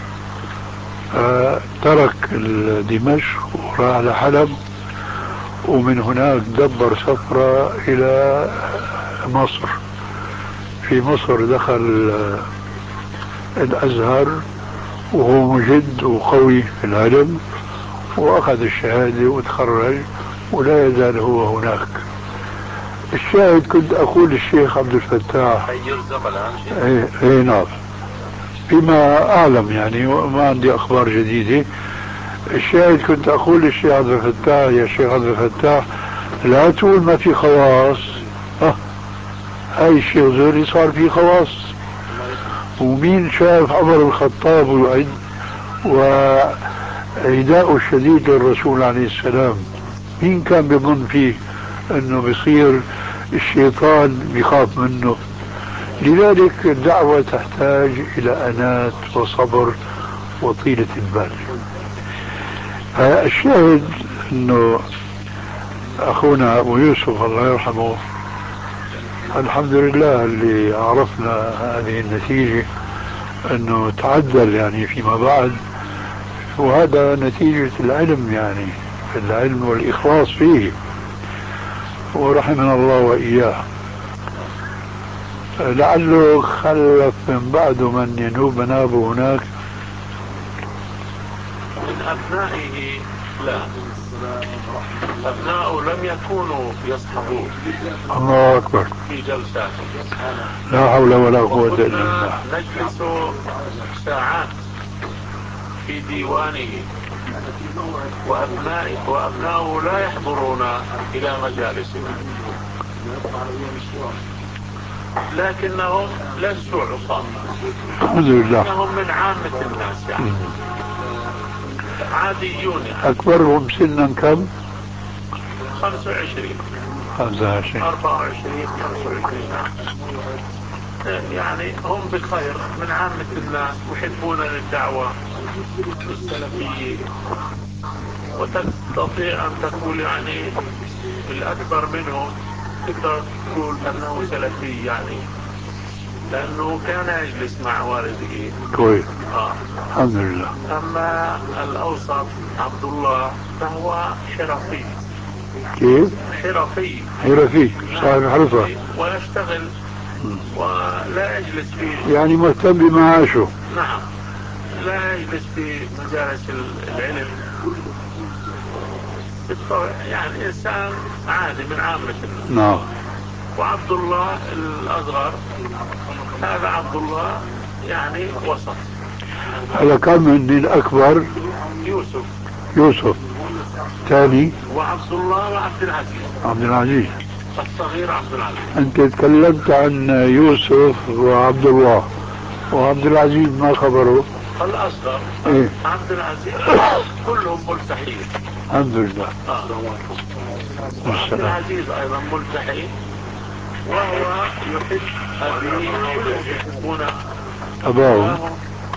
ترك دمشق وراح لحلب، ومن هناك دبر سفرة إلى مصر. في مصر دخل الأزهر وهو مجد وقوي في العلم، وأخذ الشهادة وتخرج، ولا يزال هو هناك. الشاهد كنت أقول للشيخ عبد الفتاح، ايه نعم، فيما أعلم يعني، ما عندي أخبار جديدة. الشاهد كنت أقول للشيخ عبد الفتاح، يا شيخ عبد الفتاح لا تقول ما في خواص، هاي الشيخ زهري صار في خواص. ومين شاف عمر الخطاب وعداء الشديد للرسول عليه السلام، مين كان بيظن فيه انه بيصير الشيطان بيخاف منه؟ لذلك الدعوة تحتاج الى انات وصبر وطيلة البال. الشاهد انه اخونا ابو يوسف الله يرحمه، الحمد لله اللي عرفنا هذه النتيجة انه تعدل يعني فيما بعد، وهذا نتيجة العلم، يعني في العلم والإخلاص فيه، ورحمنا الله وإياه. لعله خلف من بعده من ينوب منابه هناك من أبنائه. لا، أبناؤه لم يكونوا يصحبوه. الله أكبر. في جلساته لا حول ولا قوة إلا بالله. نجلس ساعات في ديوانه، وأبناؤه لا يحضرون إلى مجالسنا، لكنهم ليسوا عصاة، الحمد لله، إنهم من عامة الناس، يعني عاديون. يعني أكبرهم سنا كم؟ 25 25 24 25. يعني هم بخير، من عامة الناس، محبون للدعوة السلفية، وتستطيع أن تقول يعني الأكبر منهم تقدر تقول أنه سلفي، يعني لأنه كان يجلس مع والده. كويس. الحمد لله. أما الأوسط عبد الله فهو حرفي. كيف؟ حرفي صاحب حرفة، ويشتغل ولا يجلس في، يعني مهتم بمعاشه. نعم، لا يجلس في مجالس العلم بالطبع، يعني إنسان عادي من عامة الناس. نعم. وعبد الله الأصغر، هذا عبد الله يعني وسط. هذا كم من الأكبر؟ يوسف ثاني، وعبد الله وعبد العزيز. الصغير عبد العزيز. أنت تكلمت عن يوسف وعبد الله، وعبد العزيز ما خبره؟ الأصغر إيه؟ عبد العزيز كلهم ملتحين الحمد لله. عبد العزيز أيضا ملتحي، وهو يحب أبيه كلهم يحبون أباهم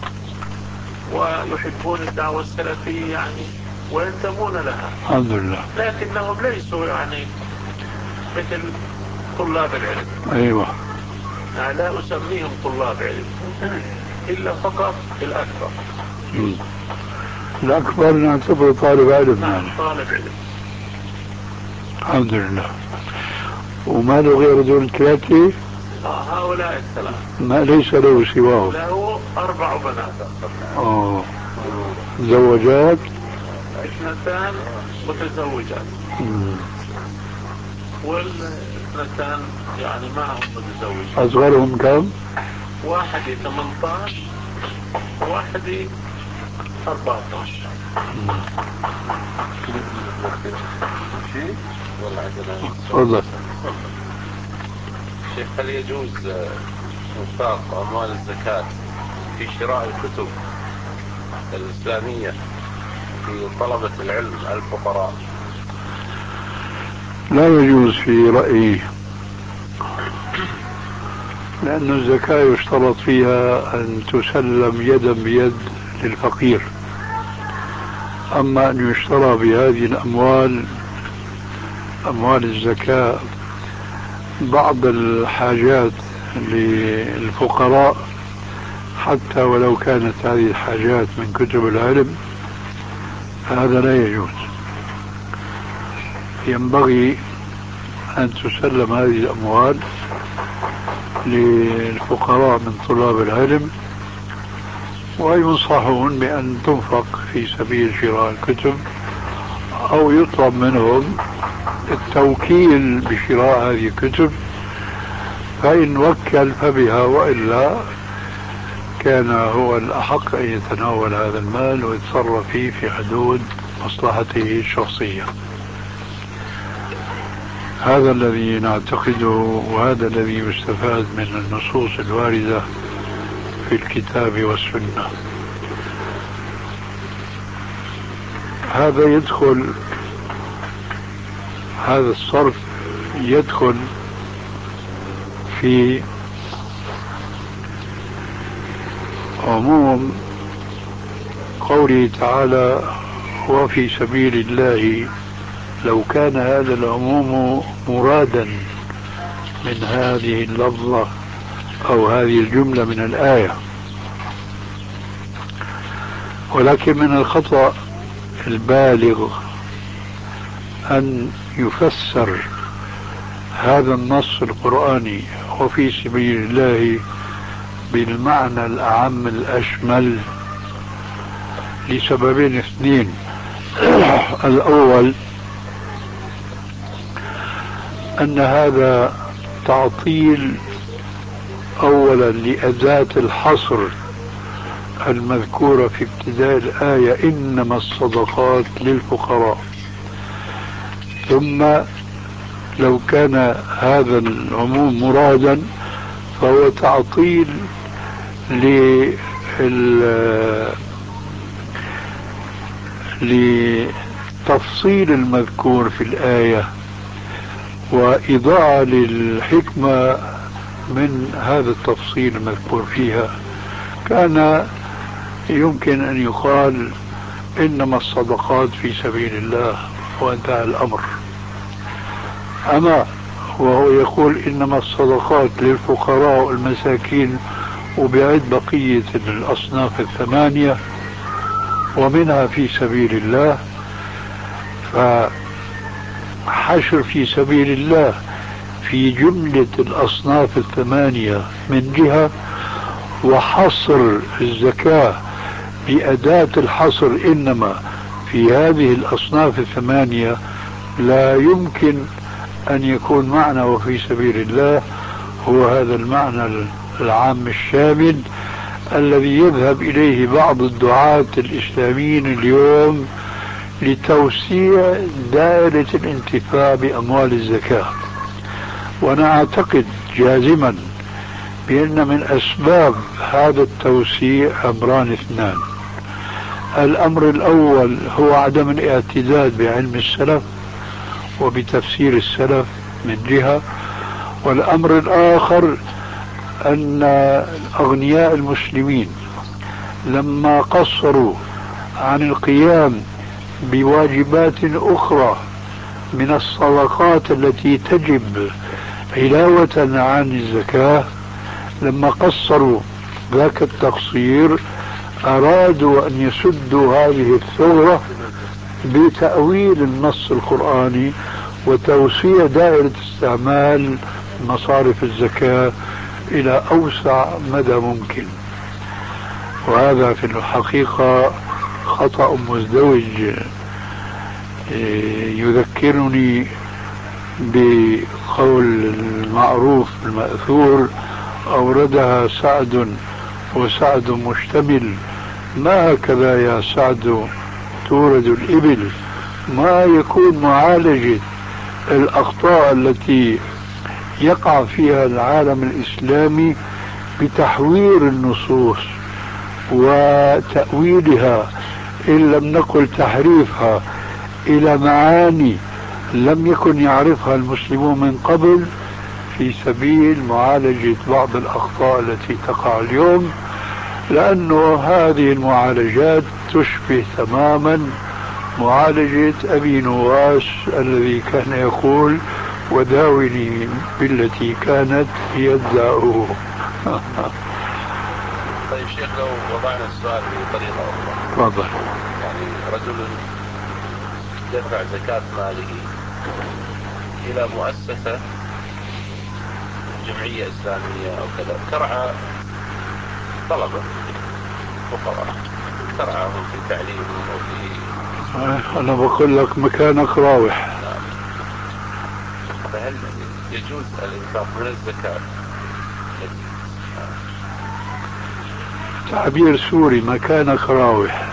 ويحبون الدعوة السلفية يعني وينتمون لها، الحمد لله. لكنهم ليسوا يعني مثل طلاب العلم. أيوة. يعني لا أسميهم طلاب علم إلا فقط الأكبر. الأكبر نعتبره طالب علم. نعم طالب علم. الحمد لله. وما له غير دون الثلاثة؟ هؤلاء الثلاثة ما ليس له سواهم. له 4 بنات. زوجات 2 متزوجات وال2 يعني معهم متزوجات. أصغرهم كم؟ واحدة 18 وواحدة 14. تفضل. شيخ، هل يجوز إنفاق أموال الزكاة في شراء الكتب الإسلامية في طلبة العلم الفقراء؟ لا يجوز في رأيي، لأن الزكاة يشترط فيها أن تسلم يدا بيد للفقير. أما أن يشترى بهذه الأموال، أموال الزكاة، بعض الحاجات للفقراء حتى ولو كانت هذه الحاجات من كتب العلم، هذا لا يجوز. ينبغي أن تسلم هذه الأموال للفقراء من طلاب العلم، وينصحون بأن تنفق في سبيل شراء الكتب، أو يطلب منهم التوكيل بشراء هذه الكتب، فإن وكل فبها، وإلا كان هو الأحق أن يتناول هذا المال ويتصرف فيه في حدود مصلحته الشخصية. هذا الذي نعتقده، وهذا الذي يستفاد من النصوص الواردة في الكتاب والسنة. هذا يدخل، هذا الصرف يدخل في عموم قوله تعالى: وفي سبيل الله. لو كان هذا العموم مرادا من هذه اللفظة أو هذه الجملة من الآية، ولكن من الخطأ البالغ أن يفسر هذا النص القرآني وفي سبيل الله بالمعنى الأعم الأشمل، لسببين اثنين. الأول أن هذا تعطيل أولا لأداة الحصر المذكورة في ابتداء الآية: إنما الصدقات للفقراء. ثم لو كان هذا العموم مرادا فهو تعطيل لتفصيل المذكور في الآية، وإضاعة للحكمة من هذا التفصيل المذكور فيها. كان يمكن أن يقال إنما الصدقات في سبيل الله وانتهى الأمر. أما وهو يقول إنما الصدقات للفقراء والمساكين، وبعد بقية الأصناف 8 ومنها في سبيل الله، فحشر في سبيل الله في جملة الأصناف 8 من جهة، وحصر الزكاة بأداة الحصر إنما في هذه الأصناف 8 لا يمكن أن يكون معنى وفي سبيل الله هو هذا المعنى العام الشامل الذي يذهب إليه بعض الدعاة الإسلاميين اليوم لتوسيع دائرة الانتفاع بأموال الزكاة. وأنا أعتقد جازما بأن من أسباب هذا التوسيع أمران اثنان. الأمر الأول هو عدم الاعتداد بعلم السلف وبتفسير السلف من جهة، والأمر الآخر أن أغنياء المسلمين لما قصروا عن القيام بواجبات أخرى من الصدقات التي تجب علاوة عن الزكاة، لما قصروا ذاك التقصير أرادوا أن يسدوا هذه الثغرة بتأويل النص القرآني وتوسيع دائرة استعمال مصارف الزكاة إلى أوسع مدى ممكن. وهذا في الحقيقة خطأ مزدوج يذكرني بقول المعروف المأثور أوردها سعد وسعد مشتمل، ما هكذا يا سعد تورد الإبل. ما يكون معالجة الأخطاء التي يقع فيها العالم الإسلامي بتحوير النصوص وتأويلها، إن لم نقل تحريفها، إلى معاني لم يكن يعرفها المسلمون من قبل، في سبيل معالجة بعض الأخطاء التي تقع اليوم. لأنه هذه المعالجات تشبه تماما معالجة أبي نواس الذي كان يقول وداوني بالتي كانت هي الداء. طيب شيخ، لو وضعنا السؤال بطريقة أخرى. تفضل. يعني رجل يدفع زكاة ماله إلى مؤسسة جمعية إسلامية أو كذا، ترعى طلبة فقراء، ترعاهم في تعليمهم وفي. أنا بقول لك مكانك راوح. فهل يجوز الإنفاق من الزكاة؟ تعبير سوري، مكانك راوح،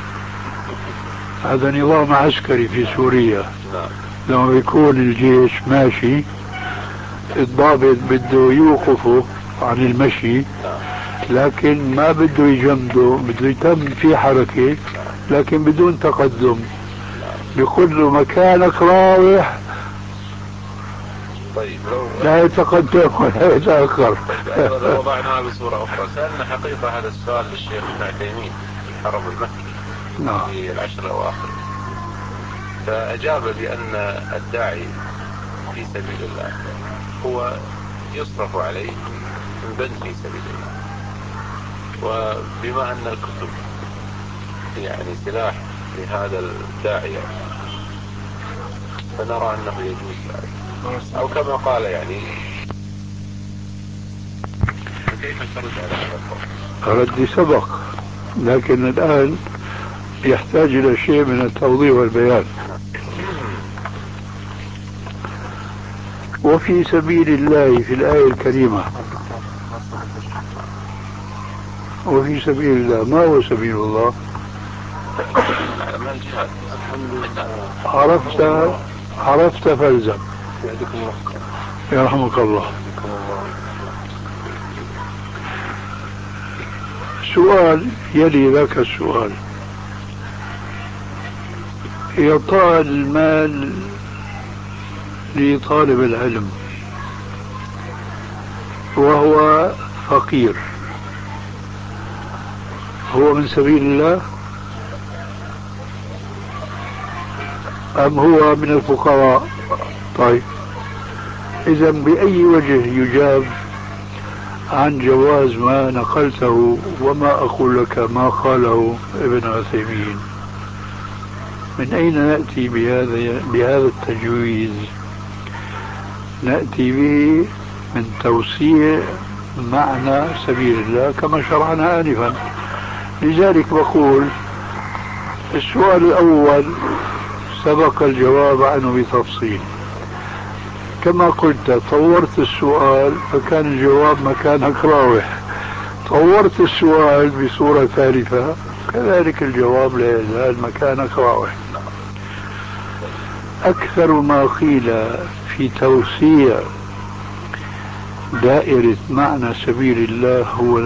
هذا نظام عسكري في سوريا. لما بيكون الجيش ماشي، الضابط بده يوقفه عن المشي، لكن ما بده يجمده، بده يتم في حركة لكن بدون تقدم. بيقول له مكانك راوح، طيب لا يتقدم ولا يتأخر. لو وضعناها بصورة أخرى، سألنا حقيقة هذا السؤال للشيخ ابن عثيمين في الحرم المكي في العشر الأواخر، فأجاب بأن الداعي في سبيل الله هو يصرف عليه من بند في سبيل الله، وبما أن الكتب يعني سلاح لهذا الداعية فنرى أنه يجوز ذلك، أو كما قال يعني. كيف ترد على هذا القول؟ ردي سبق، لكن الآن يحتاج إلى شيء من التوضيح والبيان. وفي سبيل الله في الآية الكريمة، وفي سبيل الله، ما هو سبيل الله؟ عرفت فالزم. يرحمك الله. سؤال يلي ذاك السؤال: إعطاء المال لطالب العلم وهو فقير هو من سبيل الله أم هو من الفقراء؟ طيب، إذا بأي وجه يجاب عن جواز ما نقلته، وما أقول لك ما قاله ابن عثيمين؟ من أين نأتي بهذا التجويز؟ نأتي به من توسيع معنى سبيل الله كما شرعنا آنفا. لذلك بقول السؤال الأول سبق الجواب عنه بتفصيل. كما قلت طورت السؤال فكان الجواب مكانك راوح، طورت السؤال بصورة ثالثة كذلك الجواب لا يزال مكانك راوح. أكثر ما قيل في توسيع دائرة معنى سبيل الله هو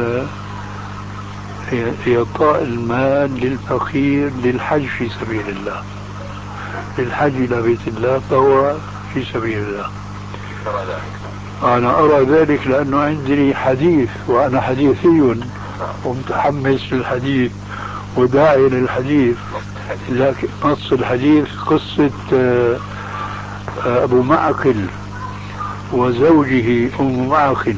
إعطاء المال للفقير للحج في سبيل الله، للحج إلى بيت الله فهو في سبيل الله. أنا أرى ذلك لأنه عندي حديث وأنا حديثي ومتحمس للحديث وداعي للحديث. لكن نص الحديث قصة أبو معقل وزوجه أم معقل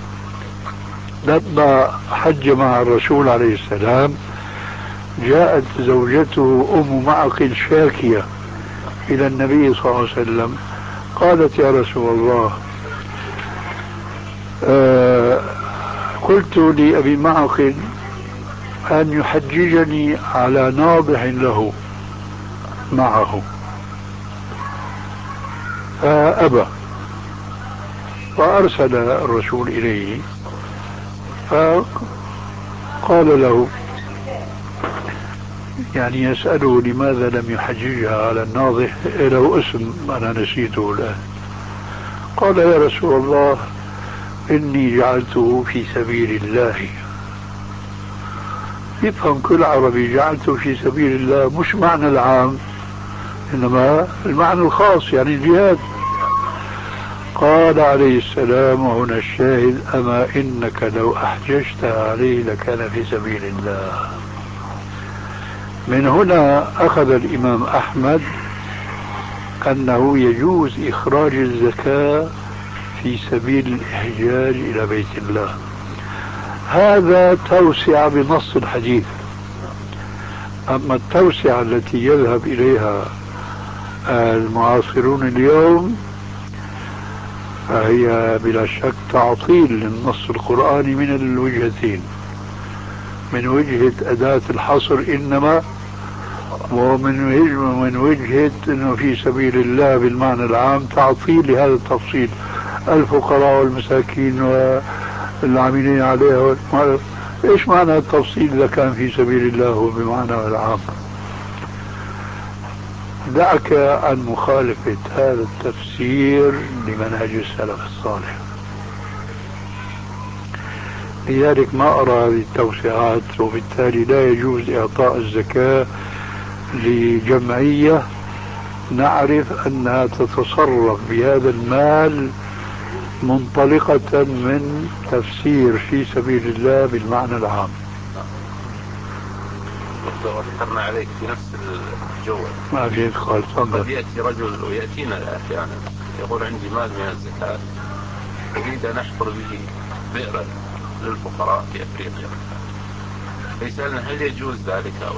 لما حج مع الرسول عليه السلام. جاءت زوجته أم معقل شاكية إلى النبي صلى الله عليه وسلم، قالت يا رسول الله قلت لأبي معقل أن يحججني على ناضح له معه فأبى، فأرسل الرسول إليه فقال له يعني يسأله لماذا لم يحججها على الناضح، له اسم أنا نسيته الآن. قال يا رسول الله إني جعلته في سبيل الله. يفهم كل عربي جعلته في سبيل الله مش معنى العام إنما المعنى الخاص يعني الجهاد. قال عليه السلام وهنا الشاهد أما إنك لو أحججتها عليه لكان في سبيل الله. من هنا أخذ الإمام أحمد أنه يجوز إخراج الزكاة في سبيل الإحجاج إلى بيت الله. هذا توسع بنص الحديث. أما التوسعة التي يذهب إليها المعاصرون اليوم فهي بلا شك تعطيل للنص القرآني من الوجهتين، من وجهة أداة الحصر إنما، ومن وجهة أنه في سبيل الله بالمعنى العام تعطيل لهذا التفصيل، الفقراء والمساكين والعاملين عليها. إيش معنى التفصيل إذا كان في سبيل الله بمعنى العام؟ دعك عن مخالفة هذا التفسير لمنهج السلف الصالح. لذلك ما أرى هذه التوسعات، وبالتالي لا يجوز إعطاء الزكاة لجمعية نعرف أنها تتصرف بهذا المال منطلقة من تفسير في سبيل الله بالمعنى العام. وذكرنا عليك في نفس الجو ما في إدخال. قد يأتي رجل ويأتينا أحيانا يقول عندي مال من الزكاة أريد أن أحفر به بئرا للفقراء في أفريقيا، فيسألنا هل يجوز ذلك أو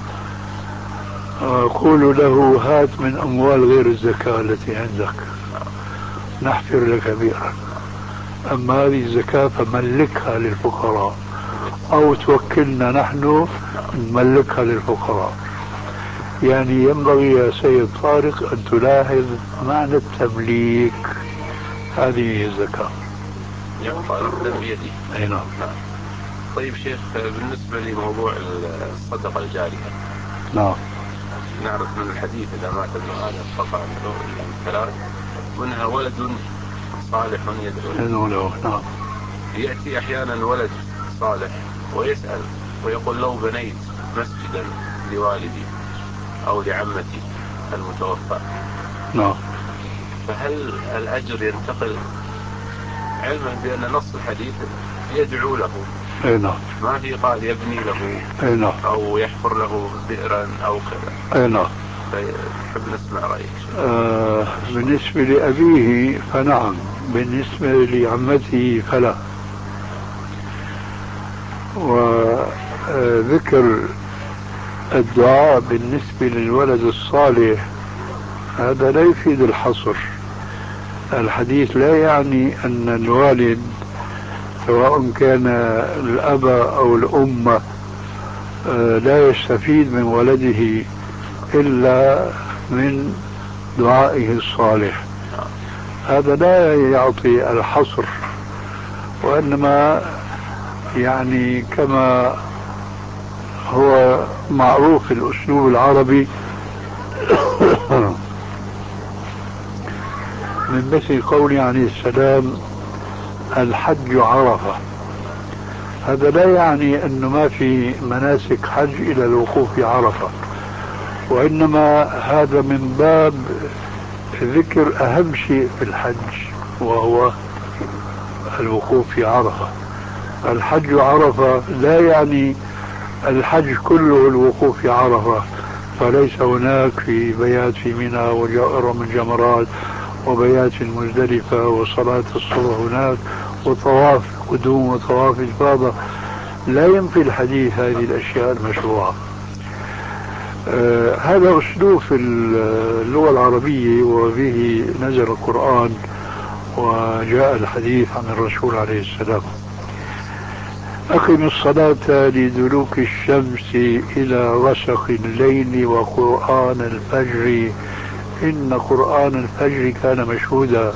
لا؟ أقول له هات من أموال غير الزكاة التي عندك نحفر لك بئرا، أما هذه الزكاة فملكها للفقراء أو توكلنا نحن نملكها للفقراء. يعني ينبغي يا سيد طارق أن تلاحظ معنى التمليك، هذه الزكاة يبقى نقدم بيدي. أي نعم. طيب شيخ، بالنسبة لموضوع الصدقة الجارية، نعم، نعرف من الحديث إذا مات ابن آدم قطع عنه يعني ثلاث، منها ولد صالح يدعو له. نعم. يأتي أحيانا ولد صالح ويسأل ويقول لو بنيت مسجدا لوالدي أو لعمتي المتوفى، نعم، فهل الأجر ينتقل، علما بأن نص الحديث يدعو له؟ أي نعم. ما في قال يبني له أي نعم. أو يحفر له بئرا أو كذا. أي نعم. فحب نسمع رأيك. بالنسبة لأبيه فنعم، بالنسبة لعمته فلا. وذكر الدعاء بالنسبة للولد الصالح هذا لا يفيد الحصر. الحديث لا يعني أن الوالد سواء كان الأب أو الأم لا يستفيد من ولده إلا من دعائه الصالح. هذا لا يعطي الحصر، وإنما يعني كما هو معروف في الأسلوب العربي من مثل قوله عليه السلام الحج عرفة. هذا لا يعني أنه ما في مناسك حج إلى الوقوف في عرفة، وإنما هذا من باب ذكر أهم شيء في الحج وهو الوقوف في عرفة. الحج عرفة لا يعني الحج كله الوقوف في عرفة، فليس هناك في بيات في منى ورمي الجمرات وبيات في مزدلفة وصلاة الصبح هناك وطواف قدوم وطواف إفاضة. لا ينفي الحديث هذه الأشياء المشروعة. هذا أسلوب في اللغة العربية، وبه نزل القرآن وجاء الحديث عن الرسول عليه السلام. أقم الصلاة لدلوك الشمس إلى غسق الليل وقرآن الفجر إن قرآن الفجر كان مشهودا.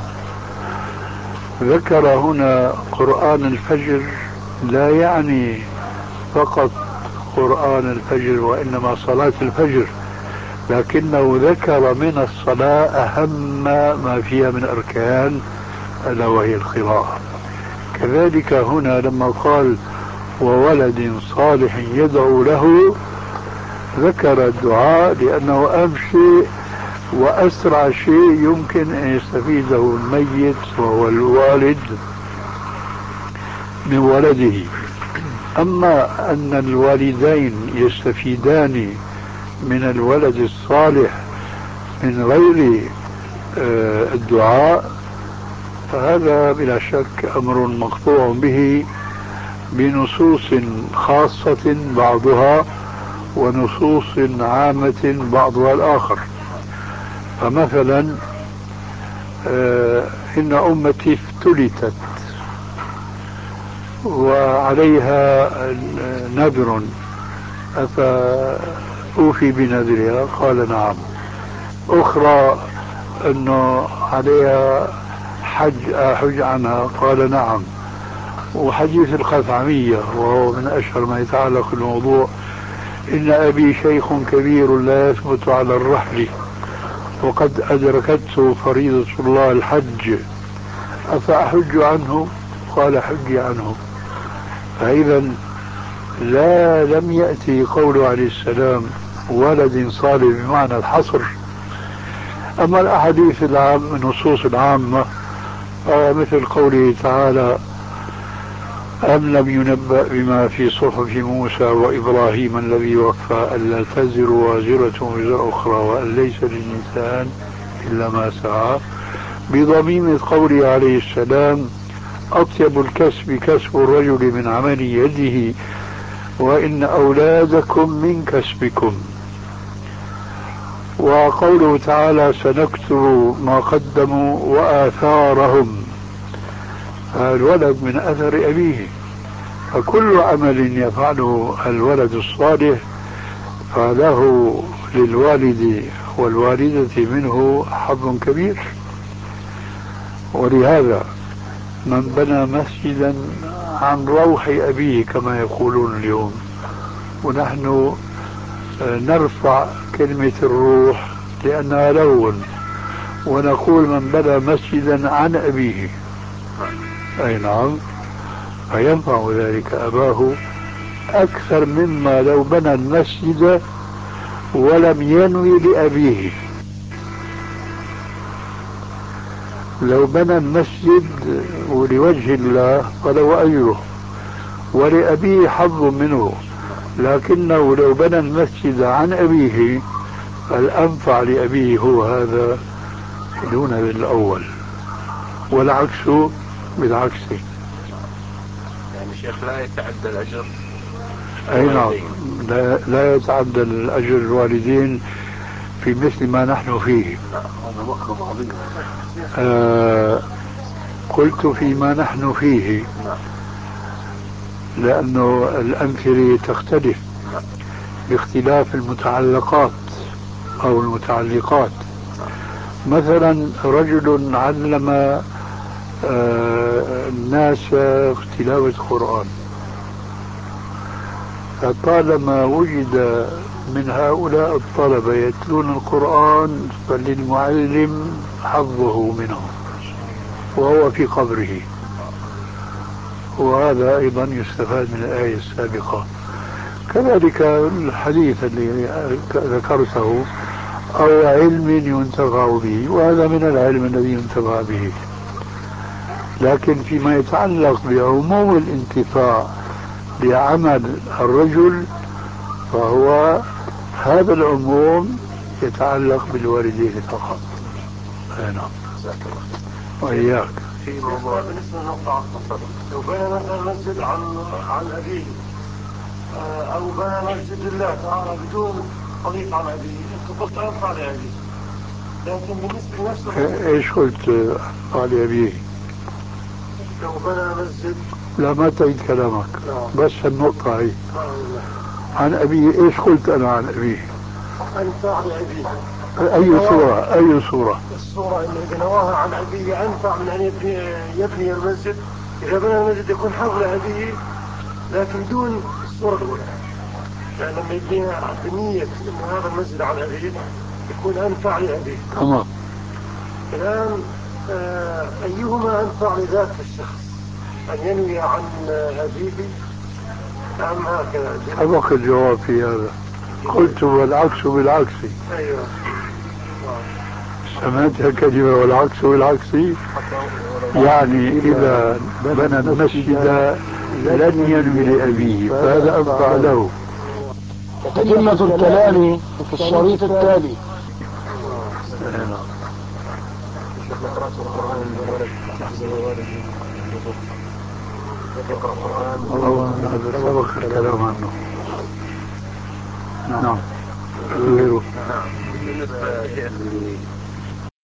ذكر هنا قرآن الفجر لا يعني فقط قرآن الفجر وإنما صلاة الفجر، لكنه ذكر من الصلاة أهم ما فيها من أركان ألا وهي القراءة. كذلك هنا لما قال وولد صالح يدعو له ذكر الدعاء، لأنه أهم شيء وأسرع شيء يمكن أن يستفيده الميت وهو الوالد من ولده. أما أن الوالدين يستفيدان من الولد الصالح من غير الدعاء فهذا بلا شك أمر مقطوع به بنصوص خاصة بعضها ونصوص عامة بعضها الآخر. فمثلا إن أمتي افتلتت وعليها نذر أفأوفي بنذرها؟ قال نعم. أخرى أنه عليها حج عنها؟ قال نعم. وحديث الخثعمية وهو من أشهر ما يتعلق بالموضوع إن أبي شيخ كبير لا يثبت على الرحل وقد أدركته فريضة الله الحج أفأحج عنه؟ قال حج عنه. فإذا لم يأتي قوله عليه السلام ولد صالح بمعنى الحصر. أما الأحاديث النصوص العامة مثل قوله تعالى أم لم ينبأ بما في صحف موسى وإبراهيم الذي وفى ألا تزر وازرة وزر أخرى وأن ليس للإنسان إلا ما سعى، بضميم قوله عليه السلام أطيب الكسب كسب الرجل من عمل يده وإن أولادكم من كسبكم. وقوله تعالى سنكتب ما قدموا وآثارهم، الولد من أثر أبيه. فكل عمل يفعله الولد الصالح فله للوالد والوالدة منه حظ كبير. ولهذا من بنى مسجدا عن روح أبيه كما يقولون اليوم، ونحن نرفع كلمة الروح لأنها لون، ونقول من بنى مسجدا عن أبيه، أي نعم، فينفع ذلك أباه أكثر مما لو بنى المسجد ولم ينوي لأبيه. لو بنى المسجد ولوجه الله فله أجره ولأبيه حظ منه، لكنه لو بنى المسجد عن أبيه فالأنفع لأبيه هو هذا دون الأول، والعكس بالعكس. يعني شيخ لا يتعدى الأجر؟ أي نعم، لا يتعدى الأجر الوالدين في مثل ما نحن فيه. قلت فيما نحن فيه لأنه الأمثلة تختلف باختلاف المتعلقات أو المتعلقات. مثلا رجل علم الناس تلاوة القرآن، فطالما وجد من هؤلاء الطلبة يتلون القرآن فللمعلم حظه منه وهو في قبره. وهذا أيضا يستفاد من الآية السابقة. كذلك الحديث الذي ذكرته أو علم ينتفع به، وهذا من العلم الذي ينتفع به. لكن فيما يتعلق بعموم الانتفاع بعمل الرجل فهو هذا العموم يتعلق بالوالدين فقط. نعم. وإياك. في موضوع بالنسبة للنقطة لو بنى مثلا مسجد عن أبيه أو بنى مسجد لله تعالى بدون حديث عن أبيه، أنت قلت أنفع لأبيه، لكن بالنسبة لنفسه إيش قلت على أبيه؟ لو بنى مسجد. لا ما تعيد كلامك. بس النقطة هي عن أبيه. إيش قلت أنا عن أبيه؟ أنفع لأبيه. أي صورة؟ أي صورة؟ الصورة إن إذا نواها عن أبيه أنفع من أن يبني المسجد. إذا بنى المسجد يكون حول أبيه لكن دون الصورة الأولى، يعني لما يبني بنية إن هذا المسجد عن أبيه يكون أنفع لأبيه. تمام. الآن أيهما أنفع لذات الشخص، أن ينوي عن أبيه أم هكذا؟ سبق الجواب في هذا. قلت والعكس بالعكس. أيوه. سمعت كلمة والعكس بالعكس، يعني إذا بنى المسجد لن ينوي لأبيه فهذا أنفع له. تتمة الكلام في الشريط التالي. هذا سبق الكلام عنه. نعم. غيره. بالنسبة يا شيخ